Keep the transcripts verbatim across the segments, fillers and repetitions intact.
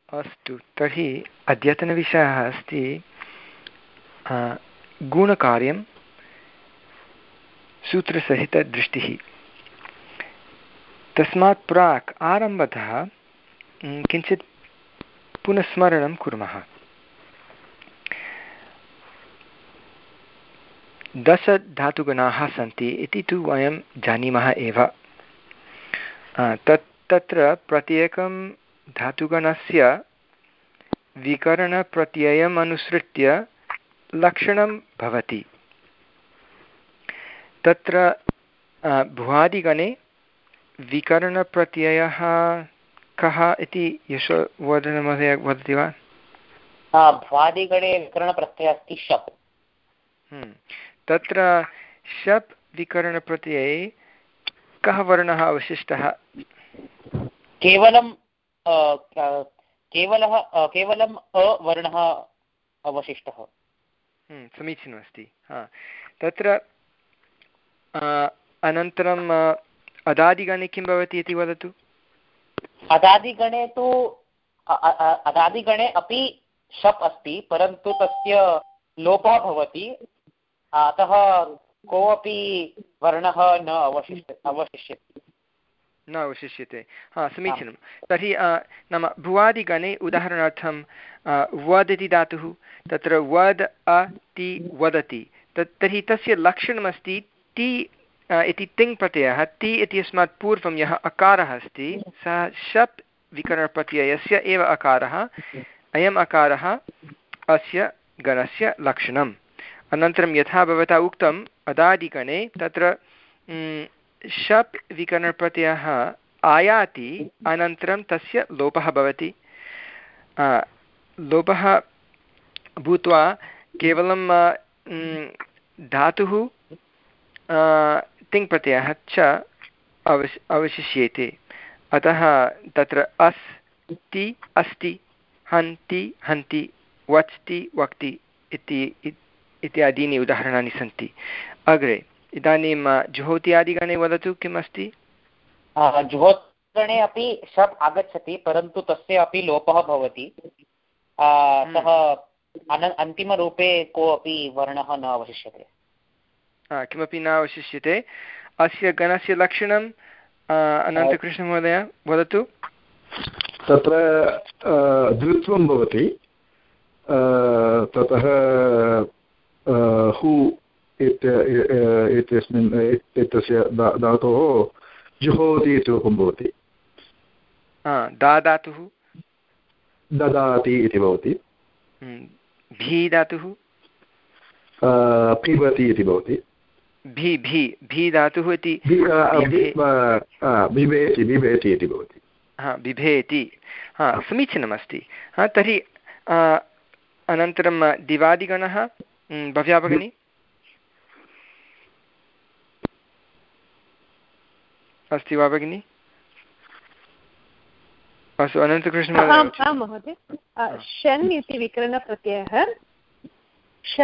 अस्तु, तर्हि अद्यतनविषयः अस्ति गुणकार्यं सूत्रसहितदृष्टिः। तस्मात् प्राक् आरम्भतः किञ्चित् पुनस्मरणं कुर्मः। दश धातुगणाः सन्ति इति तु वयं जानीमः एव। तत् तत्र प्रत्येकं धातुगणस्य विकरणप्रत्ययम् अनुसृत्य लक्षणं भवति। तत्र भुवादिगणे विकरणप्रत्ययः कः इति यशोवर्धनमहोदय वदति वा? भुवादिगणे विकरणप्रत्ययः अस्ति शप्। तत्र शप् विकरणप्रत्यये कः वर्णः अवशिष्टः? केवलं केवलः केवलम् अवर्णः अवशिष्टः। समीचीनमस्ति। हा, तत्र अनन्तरम् अदादिगणे किं भवति इति वदतु। अदादिगणे तु अदादिगणे अपि शप् अस्ति, परन्तु तस्य लोपः भवति, अतः कोऽपि वर्णः न अवशिष्य अवशिष्यते न अवशिष्यते। हा, समीचीनं। तर्हि नाम भुवादिगणे उदाहरणार्थं वद् इति धातुः, तत्र वद् अ ति वदति, तत् तर्हि तस्य लक्षणमस्ति ति इति तिङ् प्रत्ययः। ति इत्यस्मात् पूर्वं यः अकारः अस्ति सः शप् विकरणप्रत्ययस्य एव अकारः। अयम् अकारः अस्य गणस्य लक्षणम्। अनन्तरं यथा भवता उक्तम् अदादिगणे तत्र शप् विकरणप्रत्ययः आयाति, अनन्तरं तस्य लोपः भवति। लोपः भूत्वा केवलं धातुः तिङ्प्रत्ययः च अवश् अवशिष्येते। अतः तत्र अस् ति अस्ति, हन्ति हन्ति, वच्ति वक्ति इति इत्यादीनि उदाहरणानि सन्ति। अग्रे इदानीं जुहोति आदिगणे वदतु किम् अस्ति? जुहोतिगणे अपि शप् आगच्छति, परन्तु तस्य अपि लोपः भवति, अतः अन्तिमरूपे कोऽपि वर्णः न अवशिष्यते। किमपि न अवशिष्यते। अस्य गणस्य लक्षणं अनन्तकृष्णमहोदय वदतु। तत्र द्वित्वं भवति, ततः हु इत्यस्मिन् एतस्य धातोः जुहोति इति रूपं भवति। दा धातुः ददाति इति भवति। भी धातुः पिबति इति भवति। भी भी भी धातुः इति बिभेति बिभेति इति भवति। हा, बिभेति। हा, समीचीनमस्ति। हा, तर्हि अनन्तरं दिवादिगणः भव्या भगिनी। अस्ति वा भगिनि? अस्तु, अनन्तकृष्णमहोदय। महोदय, शन् इति विकरणप्रत्ययः श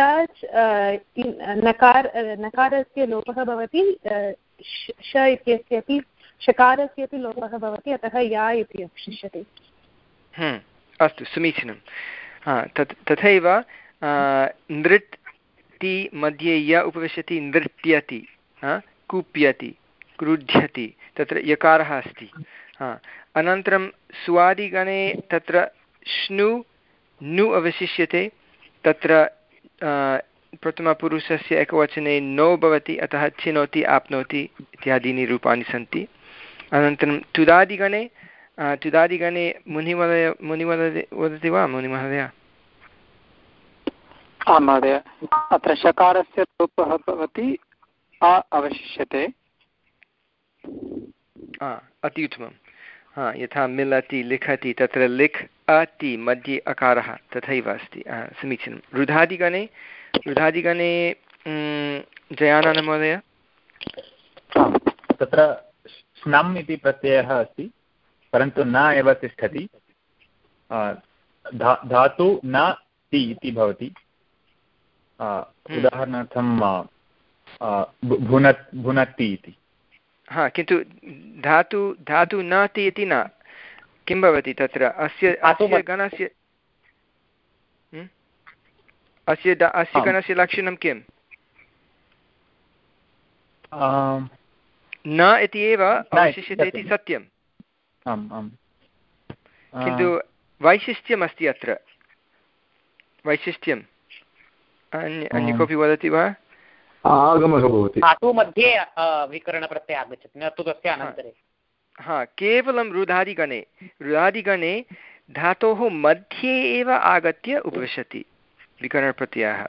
नकार नकारस्य लोपः भवति, श इत्यस्य अपि शकारस्य अपि लोपः भवति, अतः या इति अवशिष्यते। अस्तु, समीचीनं। हा, तत् तथैव नृत् ति मध्ये य उपविशति नृत्यति, कूप्यति, क्रुध्यति, तत्र यकारः अस्ति। हा, अनन्तरं स्वादिगणे तत्र श्नु नु अवशिष्यते, तत्र प्रथमपुरुषस्य एकवचने नो भवति, अतः चिनोति आप्नोति इत्यादीनि रूपाणि सन्ति। अनन्तरं तुदादिगणे तुदादिगणे मुनिमहोदय मुनिमहोदय वदति वा? मुनिमहोदय। आं महोदय, अत्र शकारस्य लोपः भवति, अ अवशिष्यते। अति उत्तमं। हा, यथा मिलति लिखति, तत्र लिख् अति मध्ये अकारः तथैव अस्ति। समीचीनं। रुधादिगणे रुधादिगणे जयानन्द महोदय। तत्र स्नम् इति प्रत्ययः अस्ति, परन्तु न एव तिष्ठति। धा धातु न ति इति भवति। उदाहरणार्थं भुनत् भुनत्ति इति। हा, किन्तु धातु धातु नाति इति न, किं भवति तत्र अस्य अस्य गणस्य अस्य अस्य गणस्य लक्षणं किम्? न इति एव अवशिष्यते इति सत्यम्, किन्तु वैशिष्ट्यमस्ति अत्र, वैशिष्ट्यम् अन्य अन्य कोऽपि वदति वा? आगमः भवति, धातु मध्ये विकरणप्रत्ययः आगच्छति, न तु तस्य अनन्तरे। हा, केवलं रुधादिगणे रुधादिगणे धातोः मध्ये एव आगत्य उपविशति विकरणप्रत्ययः।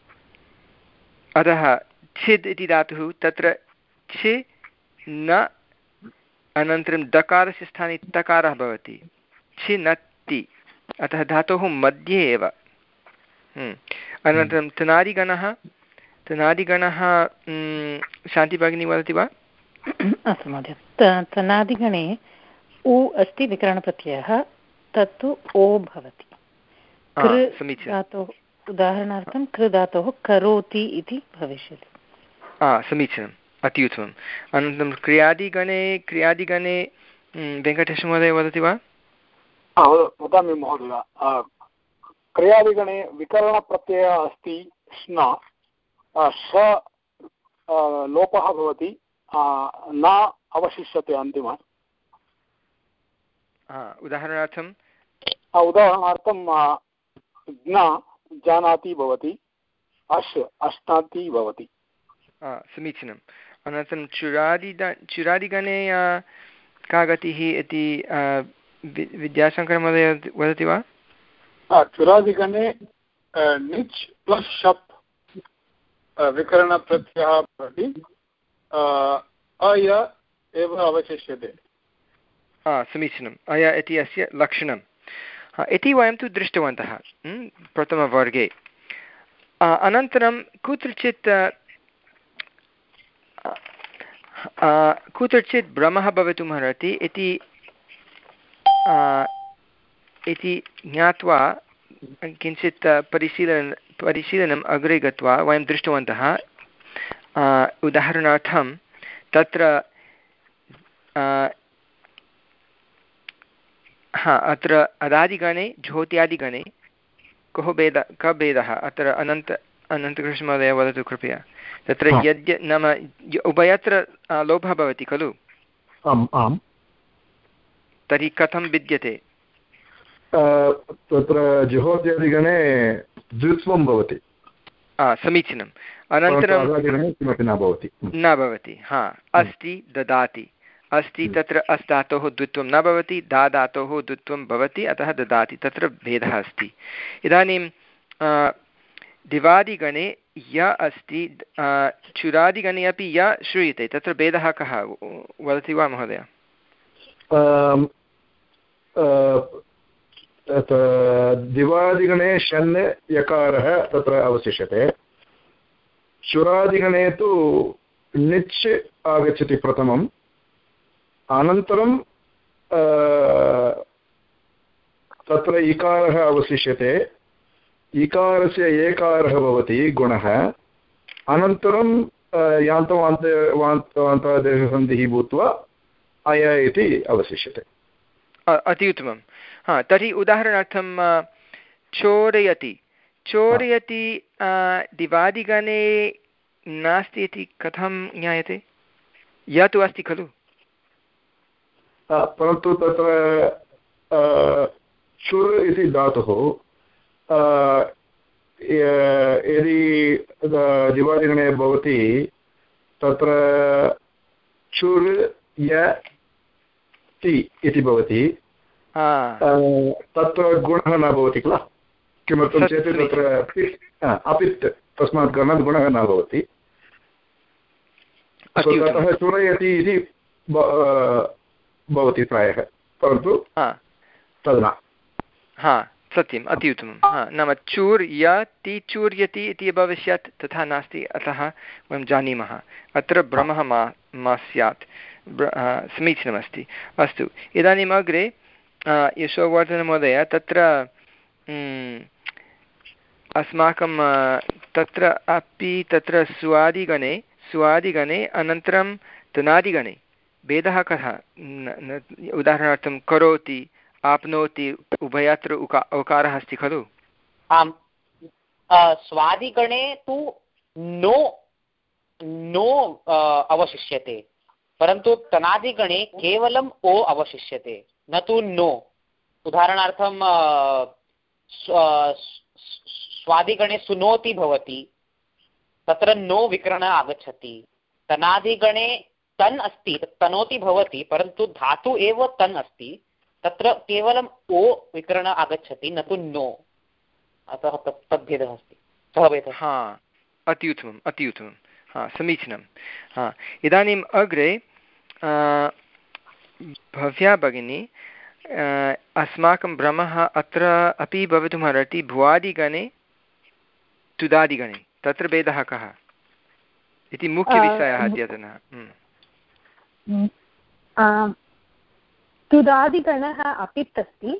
अतः छिद् इति धातुः तत्र छि न अनन्तरं दकारस्य स्थाने तकारः भवति, छिनत्ति, अतः धातोः मध्ये एव। अनन्तरं तनादिगणः तनादिगणः शान्तिभगिनी वदति वा? अस्तु महोदय, तनादिगणे उ अस्ति विकरणप्रत्ययः, तत्तु ओ भवति। कृ धातोः उदाहरणार्थं कृ धातोः करोति इति भविष्यति। समीचीनम्, अति उत्तमम्। अनन्तरं क्रियादिगणे क्रियादिगणे वेङ्कटेशमहोदय वदति वा? वदामि महोदय, क्रियादिगणे विकरणप्रत्ययः अस्ति स्न, श लोपः भवति, न अवशिष्यते अन्तिमः। उदाहरणार्थम् उदाहरणार्थं ज्ञ जानाति भवति, अश् अश्नाति भवति। समीचीनम्। अनन्तरं चुरादि चुरादिगणे का गतिः इति विद्याशङ्करमहोदय वदति वा? चुरादिगणे निच् प्लस् शप् विकरणप्रत्ययः भवति, अय एव अवशिष्यते। समीचीनम्, अय इति अस्य लक्षणम् इति वयं तु दृष्टवन्तः प्रथमवर्गे। अनन्तरं कुत्रचित् कुत्रचित् भ्रमः भवितुम् अर्हति इति इति ज्ञात्वा किञ्चित् परिशीलन परिशीलनम् अग्रे गत्वा वयं दृष्टवन्तः। उदाहरणार्थं तत्र हा अत्र अदादिगणे झोत्यादिगणे कः भेदः कः भेदः अत्र अनन्त अनन्तकृष्णमहोदय वदतु कृपया। तत्र यद्य नाम उभयत्र लोपः भवति खलु? आम् आम्। तर्हि कथं विद्यते? तत्र जुहोत्यादिगणे द्वित्वं भवति। समीचीनम्। अनन्तरं किमपि न भवति न भवति हा अस्ति ददाति, अस्ति तत्र अस् धातोः द्वित्वं न भवति, दा धातोः द्वित्वं भवति, अतः ददाति, तत्र भेदः अस्ति। इदानीं दिवादिगणे य अस्ति, चुरादिगणे अपि य श्रूयते, तत्र भेदः कः वदति वा महोदय? दिवादिगणे शन् यकारः तत्र अवशिष्यते, चुरादिगणे तु निच् आगच्छति प्रथमम्, अनन्तरं तत्र इकारः अवशिष्यते, इकारस्य एकारः भवति गुणः, अनन्तरं यान्तवान्त वान्तादेशसन्धिः भूत्वा अय इति अवशिष्यते। अति उत्तमं। हा, तर्हि उदाहरणार्थं चोरयति चोरयति दिवादिगणे नास्ति इति कथं ज्ञायते? य तु अस्ति खलु? परन्तु तत्र चुर् इति धातुः यदि दिवादिगणे भवति तत्र चुर् य ति इति भवति, तत्र गुणः न भवति किल? किमर्थं चेत् तत्र पित् अपित्, तस्मात् कारणात् गुणः न भवति। ततः चुरयति इति भवति प्रायः, परन्तु तद् न। हा सत्यम्, अति उत्तमं। हा नाम चूर् य ति चूर्यति इति भविष्यत्, तथा नास्ति, अतः वयं जानीमः अत्र भ्रमः मा मा स्यात्। समीचीनमस्ति। अस्तु, इदानीम् अग्रे यशोवर्धनमहोदय, तत्र अस्माकं तत्र अपि तत्र स्वादिगणे स्वादिगणे अनन्तरं तनादिगणे भेदः कः? उदाहरणार्थं करोति आप्नोति उभयत्र उका उकारः अस्ति खलु? आम्, स्वादिगणे तु नो नो अवशिष्यते, परन्तु तनादिगणे केवलम् ओ अवशिष्यते, न तु नो। उदाहरणार्थं स्वादिगणे सुनोति भवति, तत्र नो विकरण आगच्छति। तनादिगणे तन् अस्ति, तनोति भवति, परन्तु धातु एव तन् अस्ति, तत्र केवलम् ओ विकरण आगच्छति, न तु नो। अतः तत् तद्भेदः अस्ति, सः भेदः। हा, अति उत्तमम्, अति उत्तमं, हा, समीचीनं। हा, इदानीम् अग्रे भव्या भगिनी, अस्माकं भ्रमः अत्र अपि भवितुमर्हति भुवादिगणे तुदादिगणे, तत्र भेदः कः इति मुख्यविषयः अद्यतनः। तुदादिगणः अपित् अस्ति,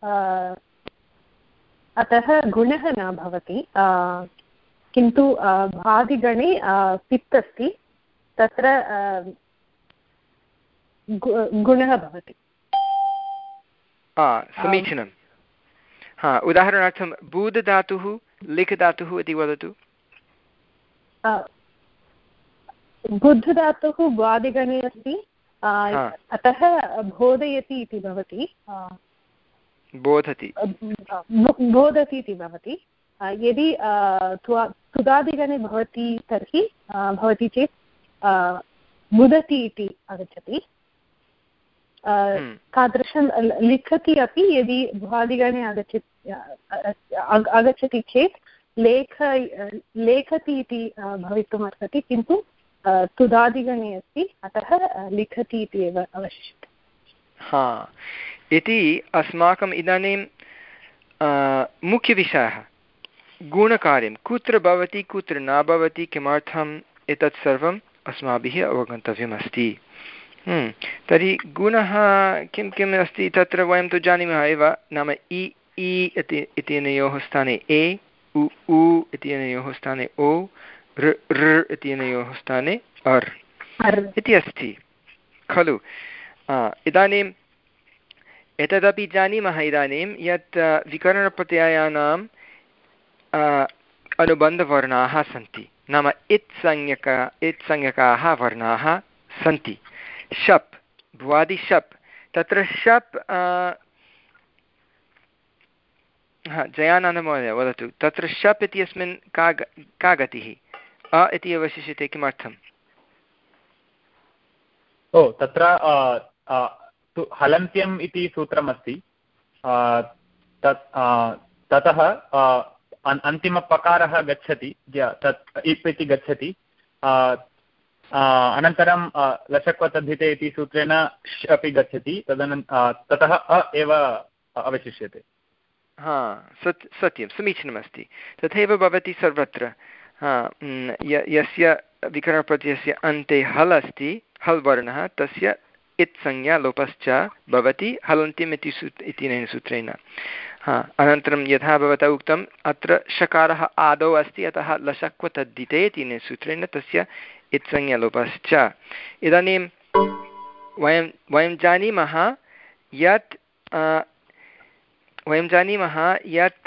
अतः गुणः न भवति, किन्तु भादिगणे पित् अस्ति, तत्र गुणः भवति। समीचीनं। हा, उदाहरणार्थं बूधधातुः लिखधातुः इति वदतु। बुद्धधातुः भ्वादिगणे अस्ति, अतः बोधयति इति भवति, बोधति बोधति इति भवति। यदि तुदादिगणे भवति तर्हि भवति चेत् मुदति इति आगच्छति। तादृशं लिखति अपि यदि भ्वादिगणे आगच्छति आगच्छति चेत् लेख लेखति इति भवितुम् अर्हति, किन्तु तुदादिगणे अस्ति, अतः लिखति इति एव अवशिष्यते। हा, इति अस्माकम् इदानीं मुख्यविषयः गुणकार्यं कुत्र भवति कुत्र न भवति, किमर्थम्, एतत् सर्वम् अस्माभिः अवगन्तव्यमस्ति। तर्हि गुणः किं किम् अस्ति तत्र वयं तु जानीमः एव, नाम इ इ इत्यनयोः स्थाने ए, उ उ इत्यनयोः स्थाने ओ, ऋ ऋ इत्यनयोः स्थाने अर् इति अस्ति खलु। इदानीम् एतदपि जानीमः इदानीं यत् विकरणप्रत्ययानाम् अनुबन्धवर्णाः सन्ति, नाम इत्संज्ञक इत्संज्ञकाः वर्णाः सन्ति। शप्, भ्वादि शप्, तत्र शप्, हा, जयानन्दमहोदय वदतु, तत्र शप् इत्यस्मिन् का का गतिः? अ इति अवशिष्यते, किमर्थम्? ओ, तत्र हलन्त्यम् इति सूत्रमस्ति, ततः अन्तिमपकारः गच्छति, तत् इप् इति गच्छति, अनन्तरं लशक्वतद्धिते इति सूत्रेण ष् अपि गच्छति, तदनन् ततः अ एव अवशिष्यते। हा, सत् सत्यं, समीचीनमस्ति, तथैव भवति सर्वत्र। हा, यस्य विकरणप्रत्ययस्य अन्ते हल् अस्ति, हल् वर्णः, तस्य इत्संज्ञा लोपश्च भवति हलन्त्यम् इति सूत् इत्यनेन सूत्रेण। हा, अनन्तरं यथा भवता उक्तम्, अत्र शकारः आदौ अस्ति, अतः लशक्वतद्धिते इत्यनेन सूत्रेण तस्य इत्संज्ञा लोपश्च। इदानीं वयं वयं जानीमः यत् वयं जानीमः यत्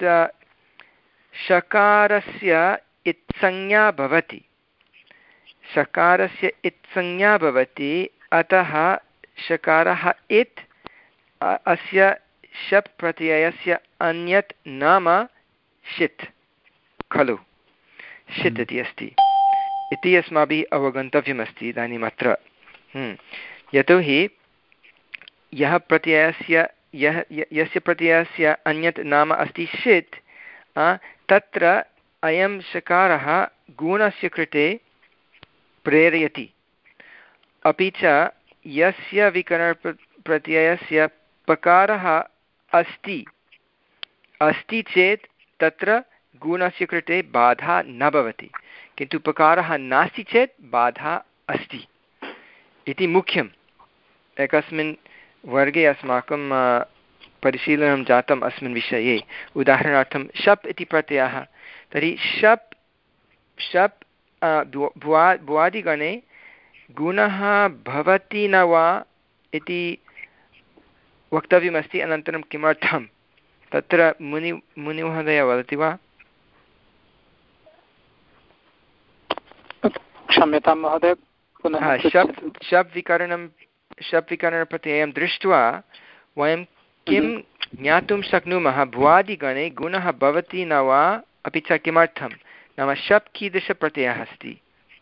शकारस्य इत्संज्ञा भवति, शकारस्य इत्संज्ञा भवति, अतः शकारः इत् अस्य शप् प्रत्ययस्य अन्यत् नाम षित् खलु, षित् इति अस्ति इति अस्माभिः अवगन्तव्यमस्ति इदानीम् अत्र। यतोहि यः प्रत्ययस्य यः यस्य प्रत्ययस्य अन्यत् नाम अस्ति षित्, तत्र अयं शकारः गुणस्य कृते प्रेरयति, अपि च यस्य विकरणप्रत्ययस्य पकारः अस्ति अस्ति चेत् तत्र गुणस्य कृते बाधा न भवति, किन्तु पकारः नास्ति चेत् बाधा अस्ति इति मुख्यम्। एकस्मिन् वर्गे अस्माकं परिशीलनं जातम् अस्मिन् विषये। उदाहरणार्थं शप् इति प्रत्ययः, तर्हि शप् शप् भ्वा भ्वादिगणे गुणः भवति न वा इति वक्तव्यमस्ति अनन्तरं किमर्थं तत्र मुनि मुनिमहोदय वदति वा? क्षम्यतां महोदय पुनः। शप् शप् विकरणं शप् विकरणप्रत्ययं दृष्ट्वा वयं किं ज्ञातुं शक्नुमः? भुवादिगणे गुणः भवति न वा, अपि च किमर्थं? नाम शप् कीदृशप्रत्ययः अस्ति?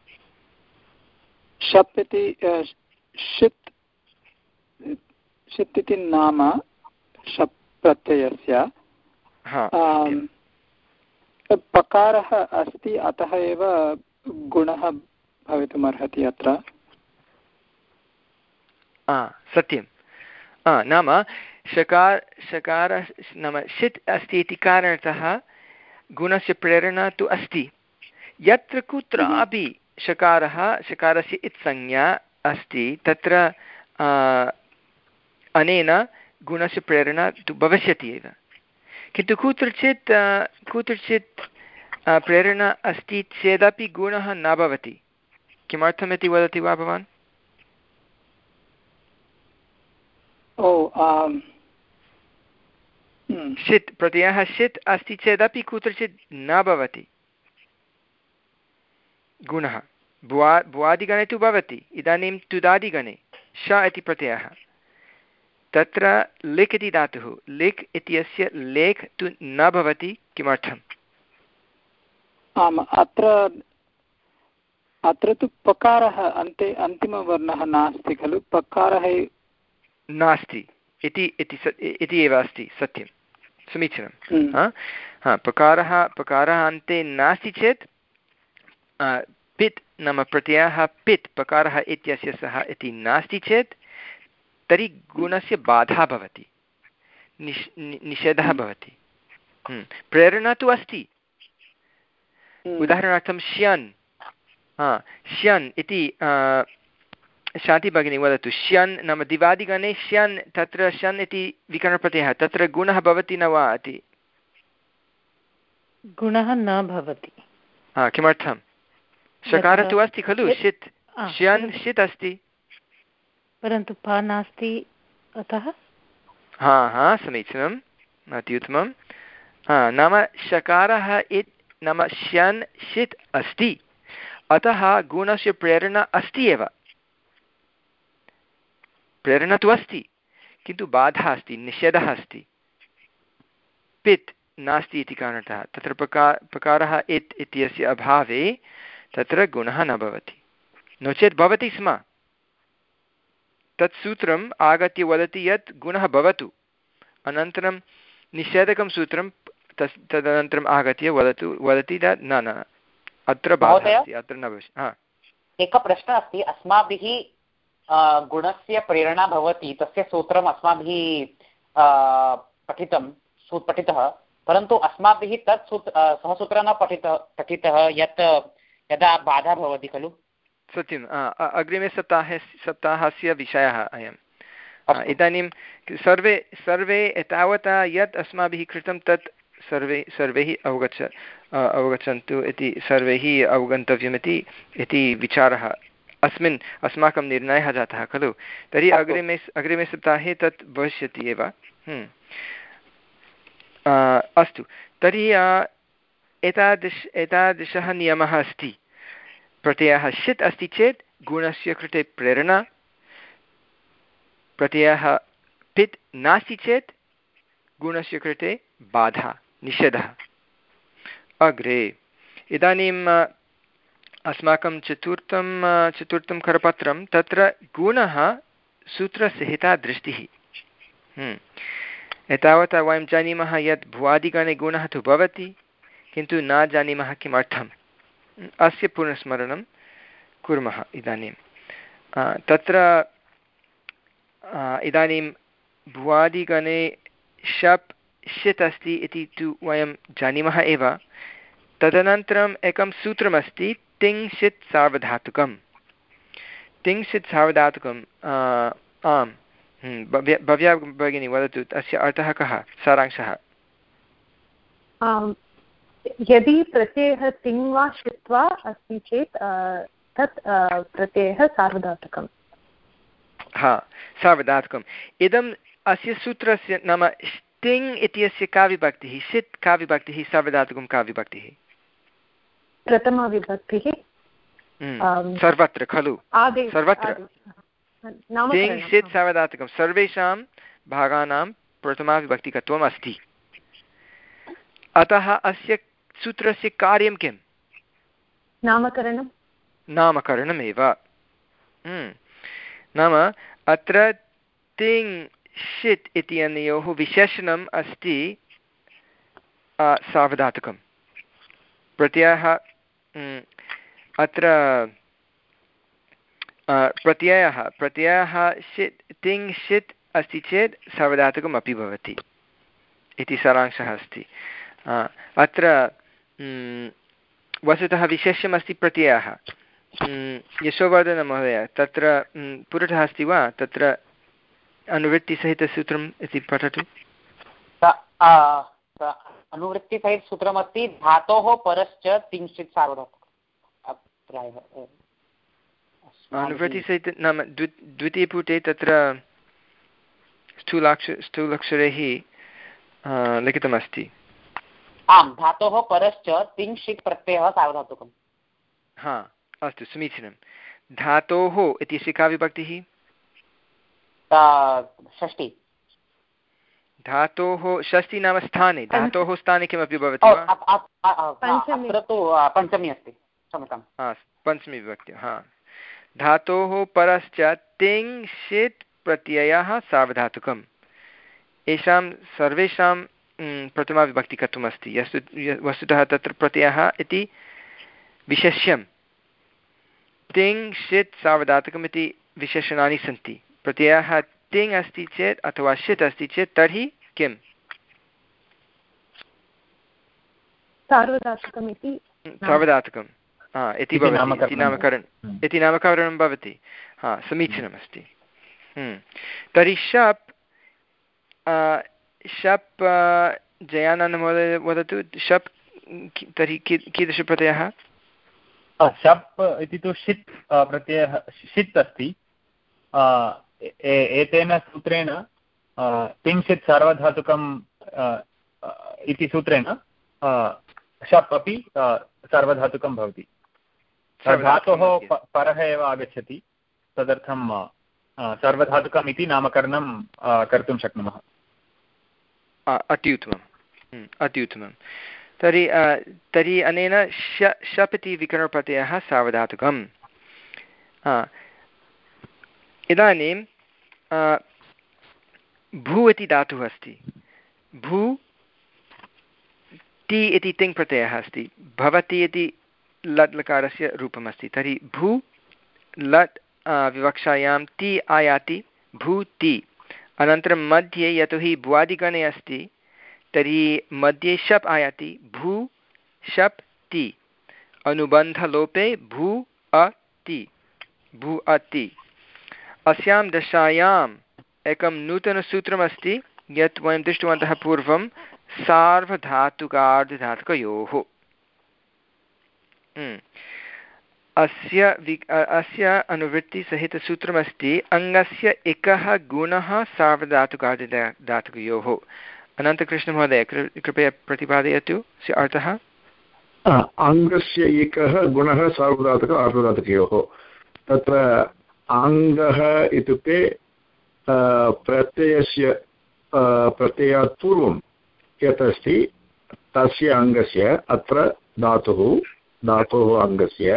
शप् इति षित् षित् इति नाम शप् प्रत्ययस्य पकारः अस्ति, अतः एव गुणः भवितुमर्हति अत्र। सत्यं। नाम शकार शकार नाम षित् अस्ति इति कारणतः गुणस्य प्रेरणा तु अस्ति। यत्र कुत्रापि शकारः शकारस्य इत्संज्ञा अस्ति तत्र अनेन गुणस्य प्रेरणा तु भविष्यति एव। किन्तु कुत्रचित् कुत्रचित् प्रेरणा अस्ति चेदपि गुणः न भवति। किमर्थमिति वदति वा भवान्? ओ षित् प्रत्ययः षित् अस्ति चेदपि कुत्रचित् न भवति गुणः। भुवा भुवादिगणे तु भवति। इदानीं तुदादिगणे श इति प्रत्ययः, तत्र लिक् इति धातुः, लिक् इत्यस्य लेख् तु न भवति। किमर्थम्? आम्, अत्र अत्र तु पकारः अन्ते अन्तिमवर्णः नास्ति खलु, पकारः नास्ति इति इति एव अस्ति। सत्यं, समीचीनं। हा, पकारः पकारः अन्ते नास्ति चेत् पित् नाम प्रत्ययः पित् पकारः इत्यस्य सः इति नास्ति चेत् तर्हि गुणस्य बाधा भवति, निश् निषेधः भवति। प्रेरणा तु अस्ति। उदाहरणार्थं श्यन्, हा श्यन् इति शान्ति भगिनी वदतु। श्यन् नाम दिवादिगणे श्यन्, तत्र श्यन् इति विकरणप्रत्ययः, तत्र गुणः भवति न वा इति? गुणः न भवति। हा, किमर्थं? शकारः तु अस्ति खलु, षित्, श्यन् षित् अस्ति परन्तु प नास्ति, अतः। हा हा समीचीनम्, अति उत्तमं। हा, नाम शकारः इत् नाम श्यन् षित् अस्ति, अतः गुणस्य प्रेरणा अस्ति एव। प्रेरणा तु अस्ति, किन्तु बाधा अस्ति, निषेधः अस्ति। पित् नास्ति इति कारणतः तत्र पकार पकारः इत् इत्यस्य अभावे तत्र गुणः न भवति। नो चेत् भवति स्म। तत् सूत्रम् आगत्य वदति यत् गुणः भवतु, अनन्तरं निषेधकं सूत्रं तस् तदनन्तरम् आगत्य वदतु वदति यत् न न अत्र बाधा अस्ति, अत्र न भविष्यति। हा, एकः प्रश्नः अस्ति। अस्माभिः गुणस्य प्रेरणा भवति तस्य सूत्रम् अस्माभिः पठितं पठितः, परन्तु अस्माभिः तत् सूत्र सः सूत्रः न पठितः पठितः यत् यदा बाधा भवति खलु। सत्यम्। अग्रिमे सप्ताहे सप्ताहस्य विषयः अयम्। इदानीं सर्वे सर्वे एतावता यत् अस्माभिः कृतं तत् सर्वे सर्वैः अवगच्छ अवगच्छन्तु इति सर्वैः अवगन्तव्यमिति इति विचारः अस्मिन् अस्माकं निर्णयः जातः खलु। तर्हि अग्रिमे अग्रिमे सप्ताहे तत् भविष्यति एव। अस्तु, तर्हि एतादृश एतादृशः नियमः अस्ति। प्रत्ययः षित् अस्ति चेत् गुणस्य कृते प्रेरणा, प्रत्ययः पित् नास्ति चेत् गुणस्य कृते बाधा, निषेधः। अग्रे इदानीम् अस्माकं चतुर्थं चतुर्थं करपत्रं, तत्र गुणः सूत्रसहिता दृष्टिः। एतावता वयं जानीमः यत् भुवादिगणे गुणः तु भवति, किन्तु न जानीमः किमर्थम्। अस्य पुनस्मरणं कुर्मः इदानीं। तत्र इदानीं भुवादिगणे शप् षित् अस्ति इति तु वयं जानीमः एव। तदनन्तरम् एकं सूत्रमस्ति तिङ् षित् सार्वधातुकं। तिङ् षित् सार्वधातुकम् आम्, भव्या भगिनी वदतु, अस्य अर्थः कः, सारांशः? यदि प्रत्ययः तिङ् वा षित् वा अस्ति चेत् तत् प्रत्ययः सार्वधातुकम्। हा, सार्वधातुकम्। इदं अस्य सूत्रस्य नाम ष्टिङ् इत्यस्य का विभक्तिः षित् का विभक्तिः सार्वधातुकं का विभक्तिः प्रथमविभक्तिः सर्वत्र खलु सर्वत्र ष्टिङ् षित् सार्वधातुकं सर्वेषां भागानां प्रथमाविभक्तिकत्वम् अस्ति अतः अस्य सूत्रस्य कार्यं किं नामकरणं नामकरणमेव नाम अत्र तिङ् षित् इति अनयोः विशेषणम् अस्ति सार्वधातुकं प्रत्ययः अत्र प्रत्ययः प्रत्ययः षित् तिङ् षित् अस्ति चेत् सार्वधातुकम् अपि भवति इति सारांशः अस्ति अत्र वस्तुतः विशेष्यम् अस्ति प्रत्ययः यशोवर्धनमहोदय तत्र पुरतः अस्ति वा तत्र अनुवृत्तिसहितसूत्रम् इति पठतु अनुवृत्तिसहितसूत्रमस्ति धातोः परश्च तिंशित् सार्वधातुकम् अनुवृत्तिसहित नाम द्वि द्वितीयपुटे तत्र स्थूलाक्ष स्थूलाक्षरैः लिखितमस्ति आम् धातोः परश्च तिंशित् प्रत्ययः सार्वधातुकम् हा अस्तु समीचीनं धातोः इत्यस्य का विभक्तिः षष्टि धातोः षष्टि नाम स्थाने धातोः स्थाने किमपि भवति वा अत्र तु पञ्चमी अस्ति क्षम्यतां हा पञ्चमी विभक्ति हा धातोः परश्च तिङ् षित् प्रत्ययः सार्वधातुकम् येषां सर्वेषां प्रथमाविभक्तिकत्वम् अस्ति यस्तु वस्तुतः तत्र प्रत्ययः इति विशेष्यं तिङ् षित् सार्वधातुकम् इति विशेषणानि सन्ति प्रत्ययः तिङ् अस्ति चेत् अथवा षित् अस्ति चेत् तर्हि किं सार्वधातुकम् इति सार्वधातुकं हा इति भवति इति नामकरणम् इति नामकरणं भवति हा समीचीनमस्ति तर्हि शप् शप् जयानन्दमहोदय वदतु शप् तर्हि की कीदृशप्रत्ययः शप् इति तु षित् प्रत्ययः षित् अस्ति एतेन सूत्रेण तिंशित् सार्वधातुकम् इति सूत्रेण शप् अपि सार्वधातुकं भवति धातोः परः एव आगच्छति तदर्थं सार्वधातुकम् इति नामकरणं कर्तुं शक्नुमः अत्युत्तमम् अत्युत्तमं तर्हि तर्हि अनेन श शप् इति विकरणप्रत्ययः सार्वधातुकम् इदानीं भू इति धातुः अस्ति भू ति इति तिङ् प्रत्ययः अस्ति भवति इति लट् लकारस्य रूपमस्ति तर्हि भू लट् विवक्षायां ति आयाति भूति अनन्तरं मध्ये यतोहि भुवादिगणे अस्ति तर्हि मध्ये शप् आयाति भू शप् ति अनुबन्धलोपे भू अति भू अति अस्यां दशायाम् एकं नूतनसूत्रमस्ति यत् वयं दृष्टवन्तः पूर्वं सार्वधातुकार्धधातुकयोः अस्य वि अस्य अनुवृत्तिसहितसूत्रमस्ति अङ्गस्य एकः गुणः सार्वधातुकार्धधा धातुकयोः अनन्तकृष्णमहोदय कृपया प्रतिपादयतु अस्य अर्थः अङ्गस्य एकः गुणः सार्वधातुक अर्धधातुकयोः तत्र अङ्गः इत्युक्ते प्रत्ययस्य प्रत्ययात् पूर्वं यत् अस्ति तस्य अङ्गस्य अत्र धातुः धातोः अङ्गस्य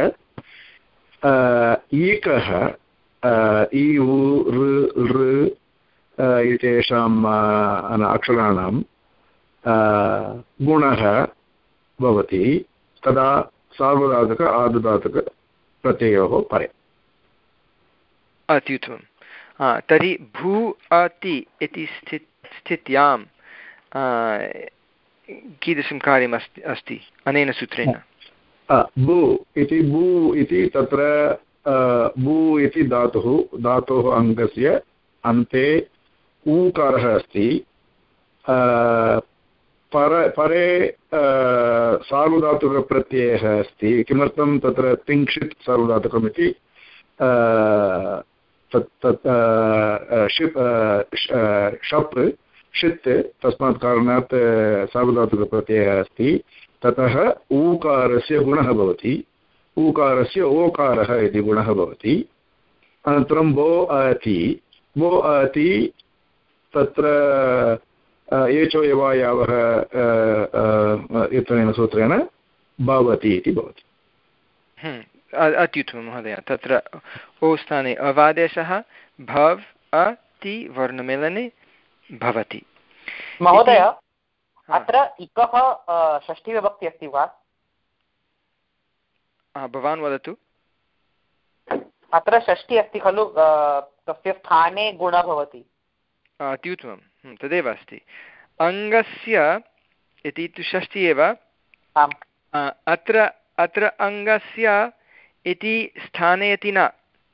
एकः इ उ ऋ ऋ इत्येषाम् अक्षराणां गुणः भवति तदा सार्वधातुक आर्धधातुकप्रत्ययोः परे अत्युत्तमं तर्हि भू अति इति स्थित् स्थित्यां कीदृशं कार्यम् अस्ति अस्ति अनेन सूत्रेण भू इति भू इति तत्र भू इति धातुः धातोः अङ्गस्य अन्ते ऊकारः अस्ति पर परे सार्वधातुकप्रत्ययः अस्ति किमर्थं तत्र तिङ्क्षित् सार्वधातुकम् इति तत् तत् शिप् शप् षित् तस्मात् कारणात् सार्वधातुकप्रत्ययः अस्ति ततः ऊकारस्य गुणः भवति ऊकारस्य ओकारः इति गुणः भवति अनन्तरं बो अति बो अति तत्र एचो यवायावः इत्यनेन सूत्रेण भवति इति भवति। अत्युत्तमं महोदय। तत्र ओ स्थाने अवादेशः भव अति वर्णमेलने भवति। महोदय अत्र इकः षष्ठीविभक्ति अस्ति वा? भवान् वदतु। अत्र षष्ठी अस्ति खलु, तस्य स्थाने गुणः भवति। अत्युत्तमं, तदेव अस्ति। अङ्गस्य इति तु षष्ठी एव। अत्र अत्र अङ्गस्य इति स्थाने इति न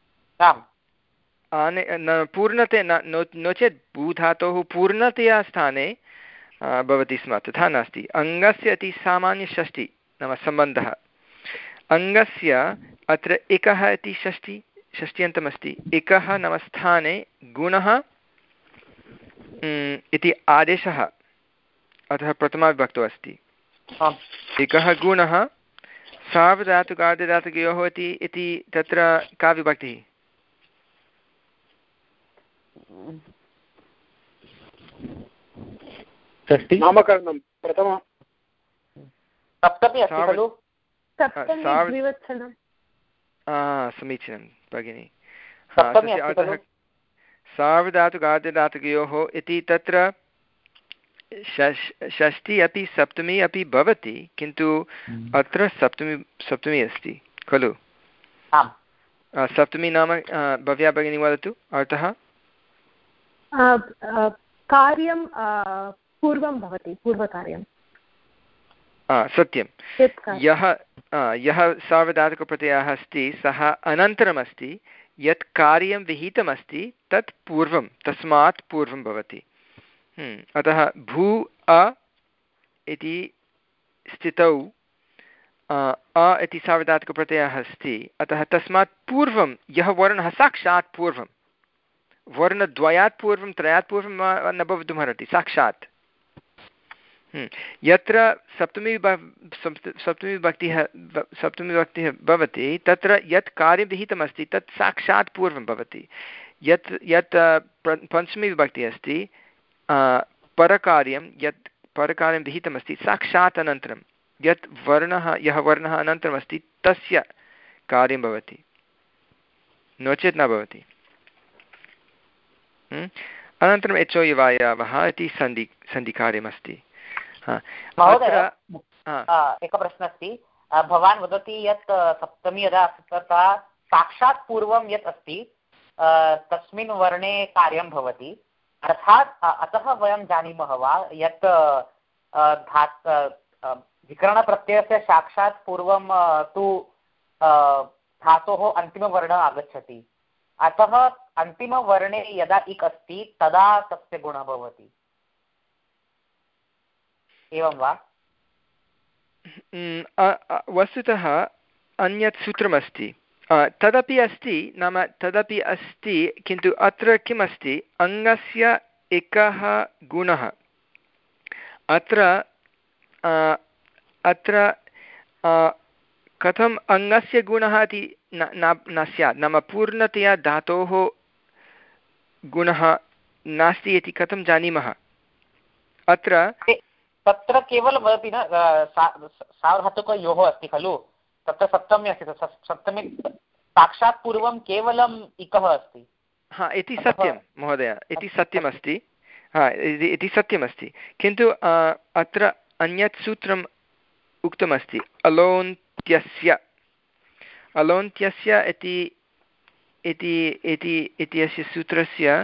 न पूर्णतया न, नो चेत् भूधातोः पूर्णतया स्थाने भवति स्म, तथा नास्ति। अङ्गस्य इति सामान्यषष्ठी नाम सम्बन्धः। अङ्गस्य अत्र एकः इति षष्ठी षष्ट्यन्तमस्ति। एकः नाम स्थाने गुणः इति आदेशः, अतः प्रथमाविभक्तौ अस्ति। एकः गुणः सार्वधातुकार्धधातुकयोः इति इति तत्र का विभक्तिः? षष्ठी नामकरणं प्रथम सप्तमी अस्ति खलु? समीचीनं भगिनि। सार्वधातुकार्धधातुकयोः इति तत्र षष्ठी अपि सप्तमी अपि भवति, किन्तु अत्र सप्तमी सप्तमी अस्ति खलु? सप्तमी नाम भव्या भगिनी वदतु अर्थः। कार्यं पूर्वं भवति, पूर्वकार्यं। सत्यं, यः यः सार्वधातुकप्रत्ययः अस्ति सः अनन्तरमस्ति, यत् कार्यं विहितमस्ति तत् पूर्वं, तस्मात् पूर्वं भवति। अतः भू अ इति स्थितौ अ इति सार्वधातुकप्रत्ययः अस्ति, अतः तस्मात् पूर्वं यः वर्णः साक्षात् पूर्वं, वर्णद्वयात् पूर्वं त्रयात् पूर्वं न भवितुमर्हति, साक्षात्। यत्र सप्तमी सप्तमी विभक्तिः सप्तमी विभक्तिः भवति तत्र यत् कार्यं विहितमस्ति तत् साक्षात् पूर्वं भवति। यत् यत् पञ्चमी विभक्तिः अस्ति, परकार्यं यत् परकार्यं विहितमस्ति साक्षात् अनन्तरं यत् वर्णः यः वर्णः अनन्तरमस्ति तस्य कार्यं भवति, नो चेत् न भवति। अनन्तरम् एचो यवायावः इति सन्धि सन्धिकार्यमस्ति। महोदय एकः प्रश्नः अस्ति। भवान् वदति यत् सप्तमी यदा अस्ति तथा साक्षात् पूर्वं यत् अस्ति तस्मिन् वर्णे कार्यं भवति, अर्थात् अतः वयं जानीमः वा यत् विकरणप्रत्ययस्य साक्षात् पूर्वं तु धातोः अन्तिमवर्णः आगच्छति, अतः अन्तिमवर्णे यदा इक् अस्ति तदा तस्य गुणः भवति, एवं वा? वस्तुतः अन्यत् सूत्रमस्ति, तदपि अस्ति, नाम तदपि अस्ति, किन्तु अत्र किम् अस्ति, अङ्गस्य एकः गुणः। अत्र अत्र कथम् अङ्गस्य गुणः इति न स्यात्, नाम पूर्णतया धातोः गुणः नास्ति इति कथं जानीमः? अत्र तत्र केवलं वदति न सार्वधातुकयोः अस्ति खलु, तत्र सप्तमी अस्ति, सप्तमी साक्षात् पूर्वं केवलम् इकः अस्ति। हा, इति सत्यं महोदय, इति सत्यमस्ति, हा इति सत्यमस्ति, किन्तु अत्र अन्यत् सूत्रम् उक्तमस्ति, अलोन्त्यस्य अलोन्त्यस्य इति इति इति अस्य सूत्रस्य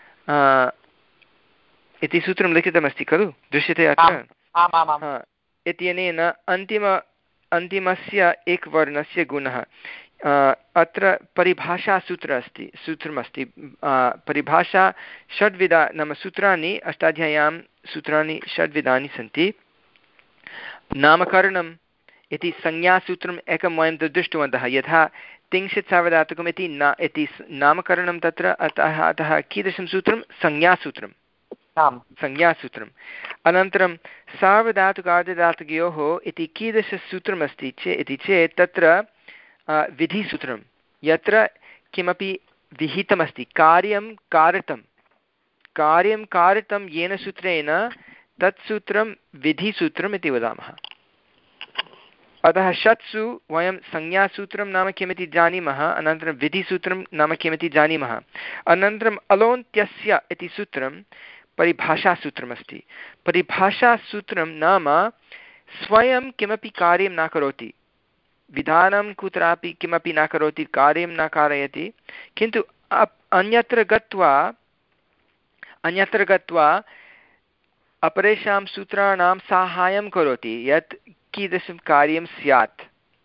इति सूत्रं लिखितमस्ति खलु, दृश्यते अत्र। इत्यनेन अन्तिम अन्तिमस्य एकवर्णस्य गुणः, अत्र परिभाषासूत्र अस्ति सूत्रमस्ति परिभाषा षड्विधा, नाम सूत्राणि अष्टाध्याय्यां सूत्राणि षड्विधानि सन्ति। नामकरणं इति संज्ञासूत्रम् एकं वयं दृष्टवन्तः यथा तिंशित् सार्वधातुकम् इति न इति नामकरणं तत्र अतः अतः कीदृशं सूत्रं संज्ञासूत्रं संज्ञासूत्रम् अनन्तरं सार्वधातुकार्धधातुकयोः इति कीदृशसूत्रमस्ति चेत् इति चेत् तत्र विधिसूत्रं यत्र किमपि विहितमस्ति कार्यं कारितं कार्यं कारितं येन सूत्रेण तत् सूत्रं विधिसूत्रम् इति वदामः। अतः षट्सु वयं संज्ञासूत्रं नाम किमिति जानीमः अनन्तरं विधिसूत्रं नाम किमिति जानीमः अनन्तरम् अलोन्त्यस्य इति सूत्रं परिभाषासूत्रमस्ति। परिभाषासूत्रं नाम स्वयं किमपि कार्यं न करोति विधानं कुत्रापि किमपि न करोति कार्यं न कारयति किन्तु अन्यत्र गत्वा अन्यत्र गत्वा अपरेषां सूत्राणां साहाय्यं करोति यत् कीदृशं कार्यं स्यात्।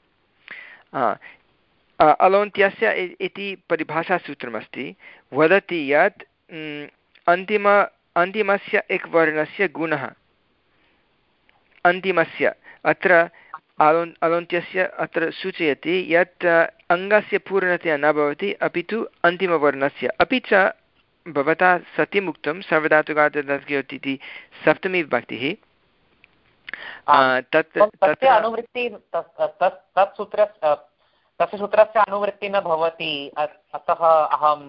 अलोन्त्यस्य इति परिभाषासूत्रमस्ति वदति यत् अन्तिम अन्तिमस्य एकवर्णस्य गुणः अन्तिमस्य अत्र अलोन् अलोन्त्यस्य अत्र सूचयति यत् अङ्गस्य पूर्णतया न भवति अपि तु अन्तिमवर्णस्य अपि च भवता सत्यम् उक्तं सर्वधातुकार्धधातुकयोः इति सप्तमी विभक्तिः तत् तस्य अनुवृत्ति तत् सूत्र तस्य सूत्रस्य अनुवृत्ति न भवति अतः अहं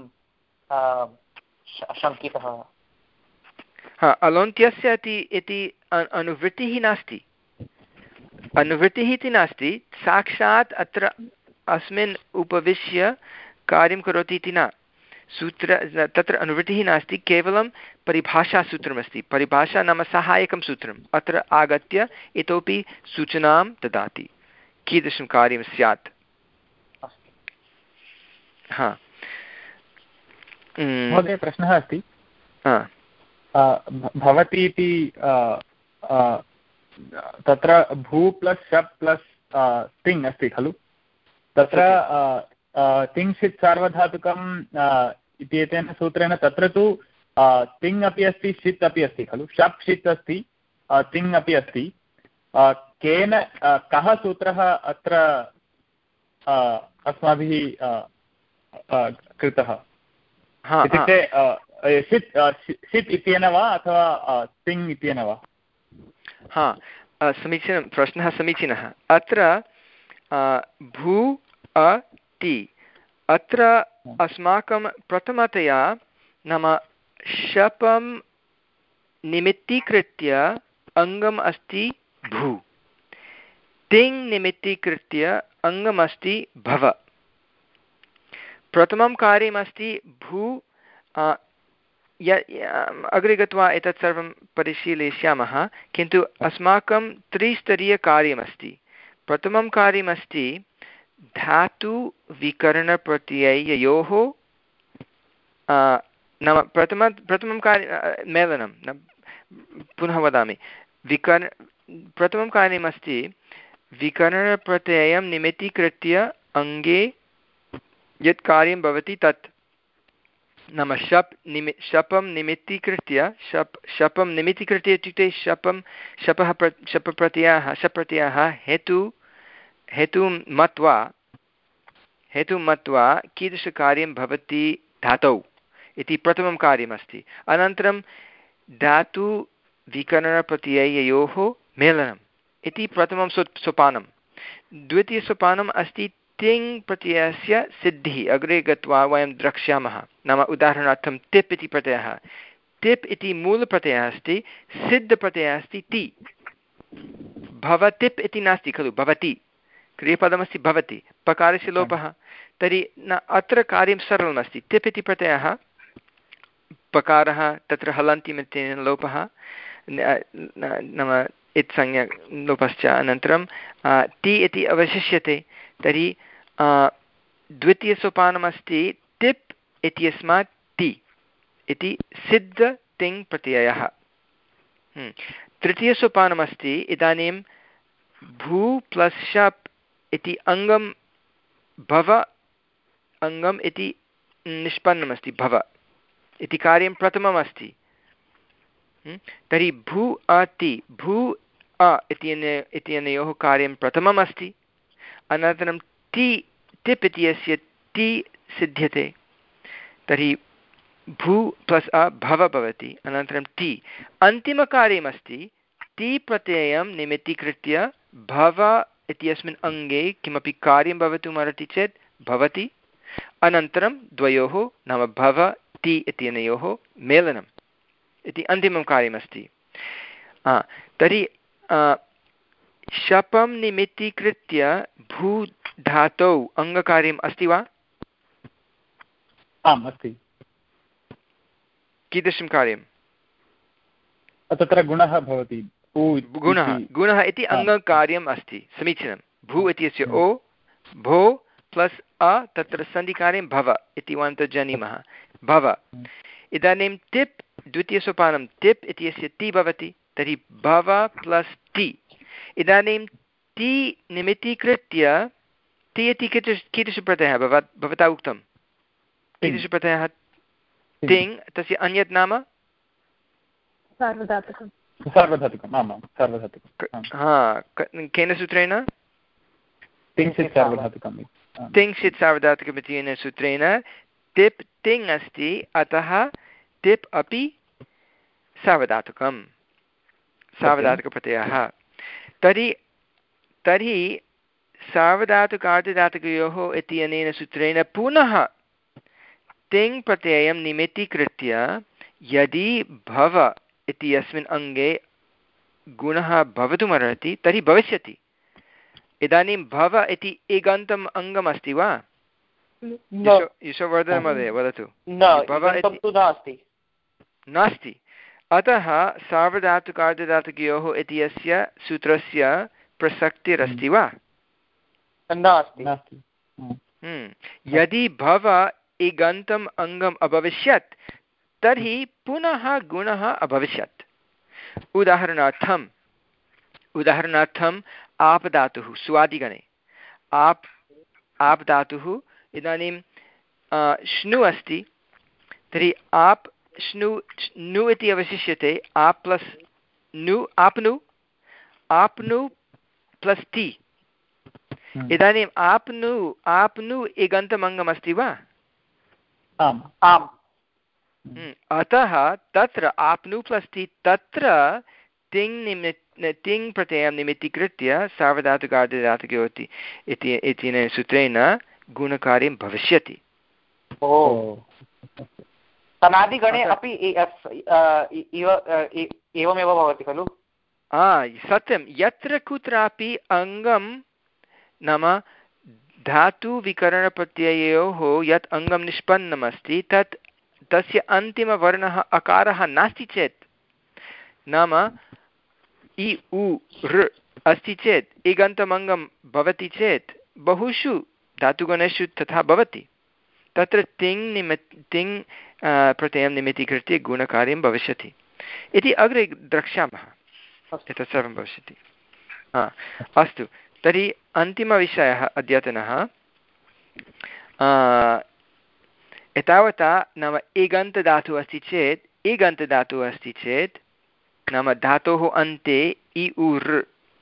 शङ्कितः। हा अलोन्त्यस्य इति अनुवृत्तिः नास्ति अनुवृत्तिः इति नास्ति साक्षात् अत्र अस्मिन् उपविश्य कार्यं करोति इति न सूत्र तत्र अनुवृत्तिः नास्ति केवलं परिभाषासूत्रमस्ति। परिभाषा नाम सहायकं सूत्रम् अत्र आगत्य इतोपि सूचनां ददाति कीदृशं कार्यं स्यात्। हा महोदय प्रश्नः अस्ति भवति इति तत्र भू प्लस् शप् प्लस् तिङ् अस्ति खलु तत्र तिङ्क्षित् सार्वधातुकम् इत्येतेन सूत्रेण तत्र तु तिङ् अपि अस्ति षित् अपि अस्ति खलु शप् षित् अस्ति तिङ् अपि अस्ति केन कः सूत्रः अत्र अस्माभिः कृतः इत्युक्ते षित् षित् इत्येन वा अथवा तिङ् इत्येन वा? हा समीचीनं प्रश्नः समीचीनः। अत्र भू अ ति अत्र अस्माकं प्रथमतया नाम शपं निमित्तीकृत्य अङ्गम् अस्ति भू तिङ् निमित्तीकृत्य अङ्गमस्ति भव। प्रथमं कार्यमस्ति भू य अग्रे गत्वा एतत् सर्वं परिशीलयिष्यामः किन्तु अस्माकं त्रिस्तरीयकार्यमस्ति। प्रथमं कार्यमस्ति धातुविकरणप्रत्यययोः नाम प्रथम प्रथमं कार्यं मेलनं न पुनः वदामि विकर्ण प्रथमं कार्यमस्ति विकरणप्रत्ययं निमित्तीकृत्य अङ्गे यत् कार्यं भवति तत् नाम शप् निमि शपं निमित्तीकृत्य शप् शपं निमित्तीकृत्य इत्युक्ते शपं शपः प्र शप् प्रत्ययः शप् प्रत्ययः हेतु हेतुं मत्वा हेतुं मत्वा कीदृशकार्यं भवति धातौ इति प्रथमं कार्यमस्ति। अनन्तरं धातुविकरणप्रत्यययोः मेलनम् इति प्रथमं सो सोपानं। द्वितीयसोपानम् अस्ति तिङ् प्रत्ययस्य सिद्धिः। अग्रे गत्वा वयं द्रक्ष्यामः नाम उदाहरणार्थं तिप् इति प्रत्ययः तिप् इति मूलप्रत्ययः अस्ति सिद्धप्रत्ययः अस्ति ति भवतिप् इति नास्ति खलु भवति क्रियपदमस्ति भवति पकारस्य लोपः तर्हि न अत्र कार्यं सरलमस्ति तिप् इति प्रत्ययः पकारः तत्र हलन्तिमित्येन लोपः नाम इत्संज्ञा लोपश्च अनन्तरं ति इति अवशिष्यते तर्हि द्वितीयसोपानमस्ति तिप् इत्यस्मात् ति इति सिद्ध तिङ् प्रत्ययः। तृतीयसोपानमस्ति इदानीं भू प्लस् शप् इति अङ्गं भव अङ्गम् इति निष्पन्नमस्ति भव इति कार्यं प्रथममस्ति। तर्हि भू अति भू अ इत्यने इत्यनयोः कार्यं प्रथमम् अस्ति। अनन्तरं ति टिप् इत्यस्य ति सिद्ध्यते, तर्हि भू प्लस् अ भव भवति। अनन्तरं ति अन्तिमकार्यमस्ति ति प्रत्ययं निमित्तीकृत्य भव इत्यस्मिन् अङ्गे किमपि कार्यं भवितुम् अर्हति चेत् भवति। अनन्तरं द्वयोः नाम भव ति इत्यनयोः मेलनम् इति अन्तिमं कार्यमस्ति। तर्हि शपं निमित्तीकृत्य भू धातौ अङ्गकार्यम् अस्ति वा? आम् अस्ति। कीदृशं कार्यं? तत्र गुणः भवति। गुणः गुणः इति अङ्गकार्यम् अस्ति। समीचीनं। भू इत्यस्य ओ भो प्लस् अ तत्र सन्धिकार्यं भव इति वयं जानीमः। भव इदानीं टिप् द्वितीयसोपानं टिप् इत्यस्य ति भवति, तर्हि भव प्लस् ति। इदानीं ति निमित्तीकृत्य ति इति कीदृश कीदृशप्रत्ययः भवत् भवता उक्तं? कीदृशप्रत्ययः? तिङ्। तस्य अन्यत् नाम सार्वधातुकं। सार्वधातुकम्। आमां सार्वधातुकं। हा, केन सूत्रेण? तिङ्क्षित् सार्वधातुकम्। तिङ्क्षित् सार्वधातुकम् इत्यनेन सूत्रेण टिप् तिङ् अस्ति, अतः टिप् अपि सार्वधातुकं, सार्वधातुकप्रत्ययः। तर्हि तर्हि सार्वधातुकार्धधातुकयोः इत्यनेन सूत्रेण पुनः तिङ् प्रत्ययं निमित्तीकृत्य यदि भव इति अस्मिन् अङ्गे गुणः भवितुमर्हति तर्हि भविष्यति। इदानीं भव इति इगन्तम् अङ्गम् अस्ति वा? यशोवर्धन महोदय वदतु। नास्ति। अतः सार्वधातुकार्धधातुकयोः इत्यस्य सूत्रस्य प्रसक्तिरस्ति वा? नास्ति। यदि भव इगन्तम् अङ्गम् अभविष्यत् तर्हि पुनः गुणः अभविष्यत्। उदाहरणार्थम् उदाहरणार्थम् आप धातुः स्वादिगणे आप आप धातुः इदानीं श्नु अस्ति, तर्हि आप श्नु नु इति अवशिष्यते। आप प्लस् नु आप्नु आप्नु प्लस् ति। इदानीम् आप्नु आप्नु इगन्तमङ्गमस्ति वा? आम् आम्। अतः तत्र आप्नु प्लस् ति तत्र तिङ् निमित् तिङ् प्रत्ययं निमित्तीकृत्य सार्वधातुकार्धधातुकयोः इति इत्यनेन सूत्रेण गुणकार्यं भविष्यति। तनादिगणे अपि एवमेव भवति खलु? सत्यं। यत्र कुत्रापि अङ्गं नाम धातुविकरणप्रत्ययोः यत् अङ्गं निष्पन्नमस्ति तत् तस्य अन्तिमवर्णः अकारः नास्ति चेत्, नाम इ उ ऋ अस्ति चेत् इगन्तमङ्गं भवति चेत् बहुषु धातुगणेषु तथा भवति। तत्र तिङ् निमित् तिङ् प्रत्ययं निमित्तीकृत्य गुणकार्यं भविष्यति इति अग्रे द्रक्ष्यामः। एतत् सर्वं भविष्यति। हा, अस्तु। तर्हि अन्तिमविषयः अद्यतनः एतावता नाम इगन्तधातुः अस्ति चेत् इगन्तधातुः अस्ति चेत् नाम धातोः अन्ते इ उ ऋ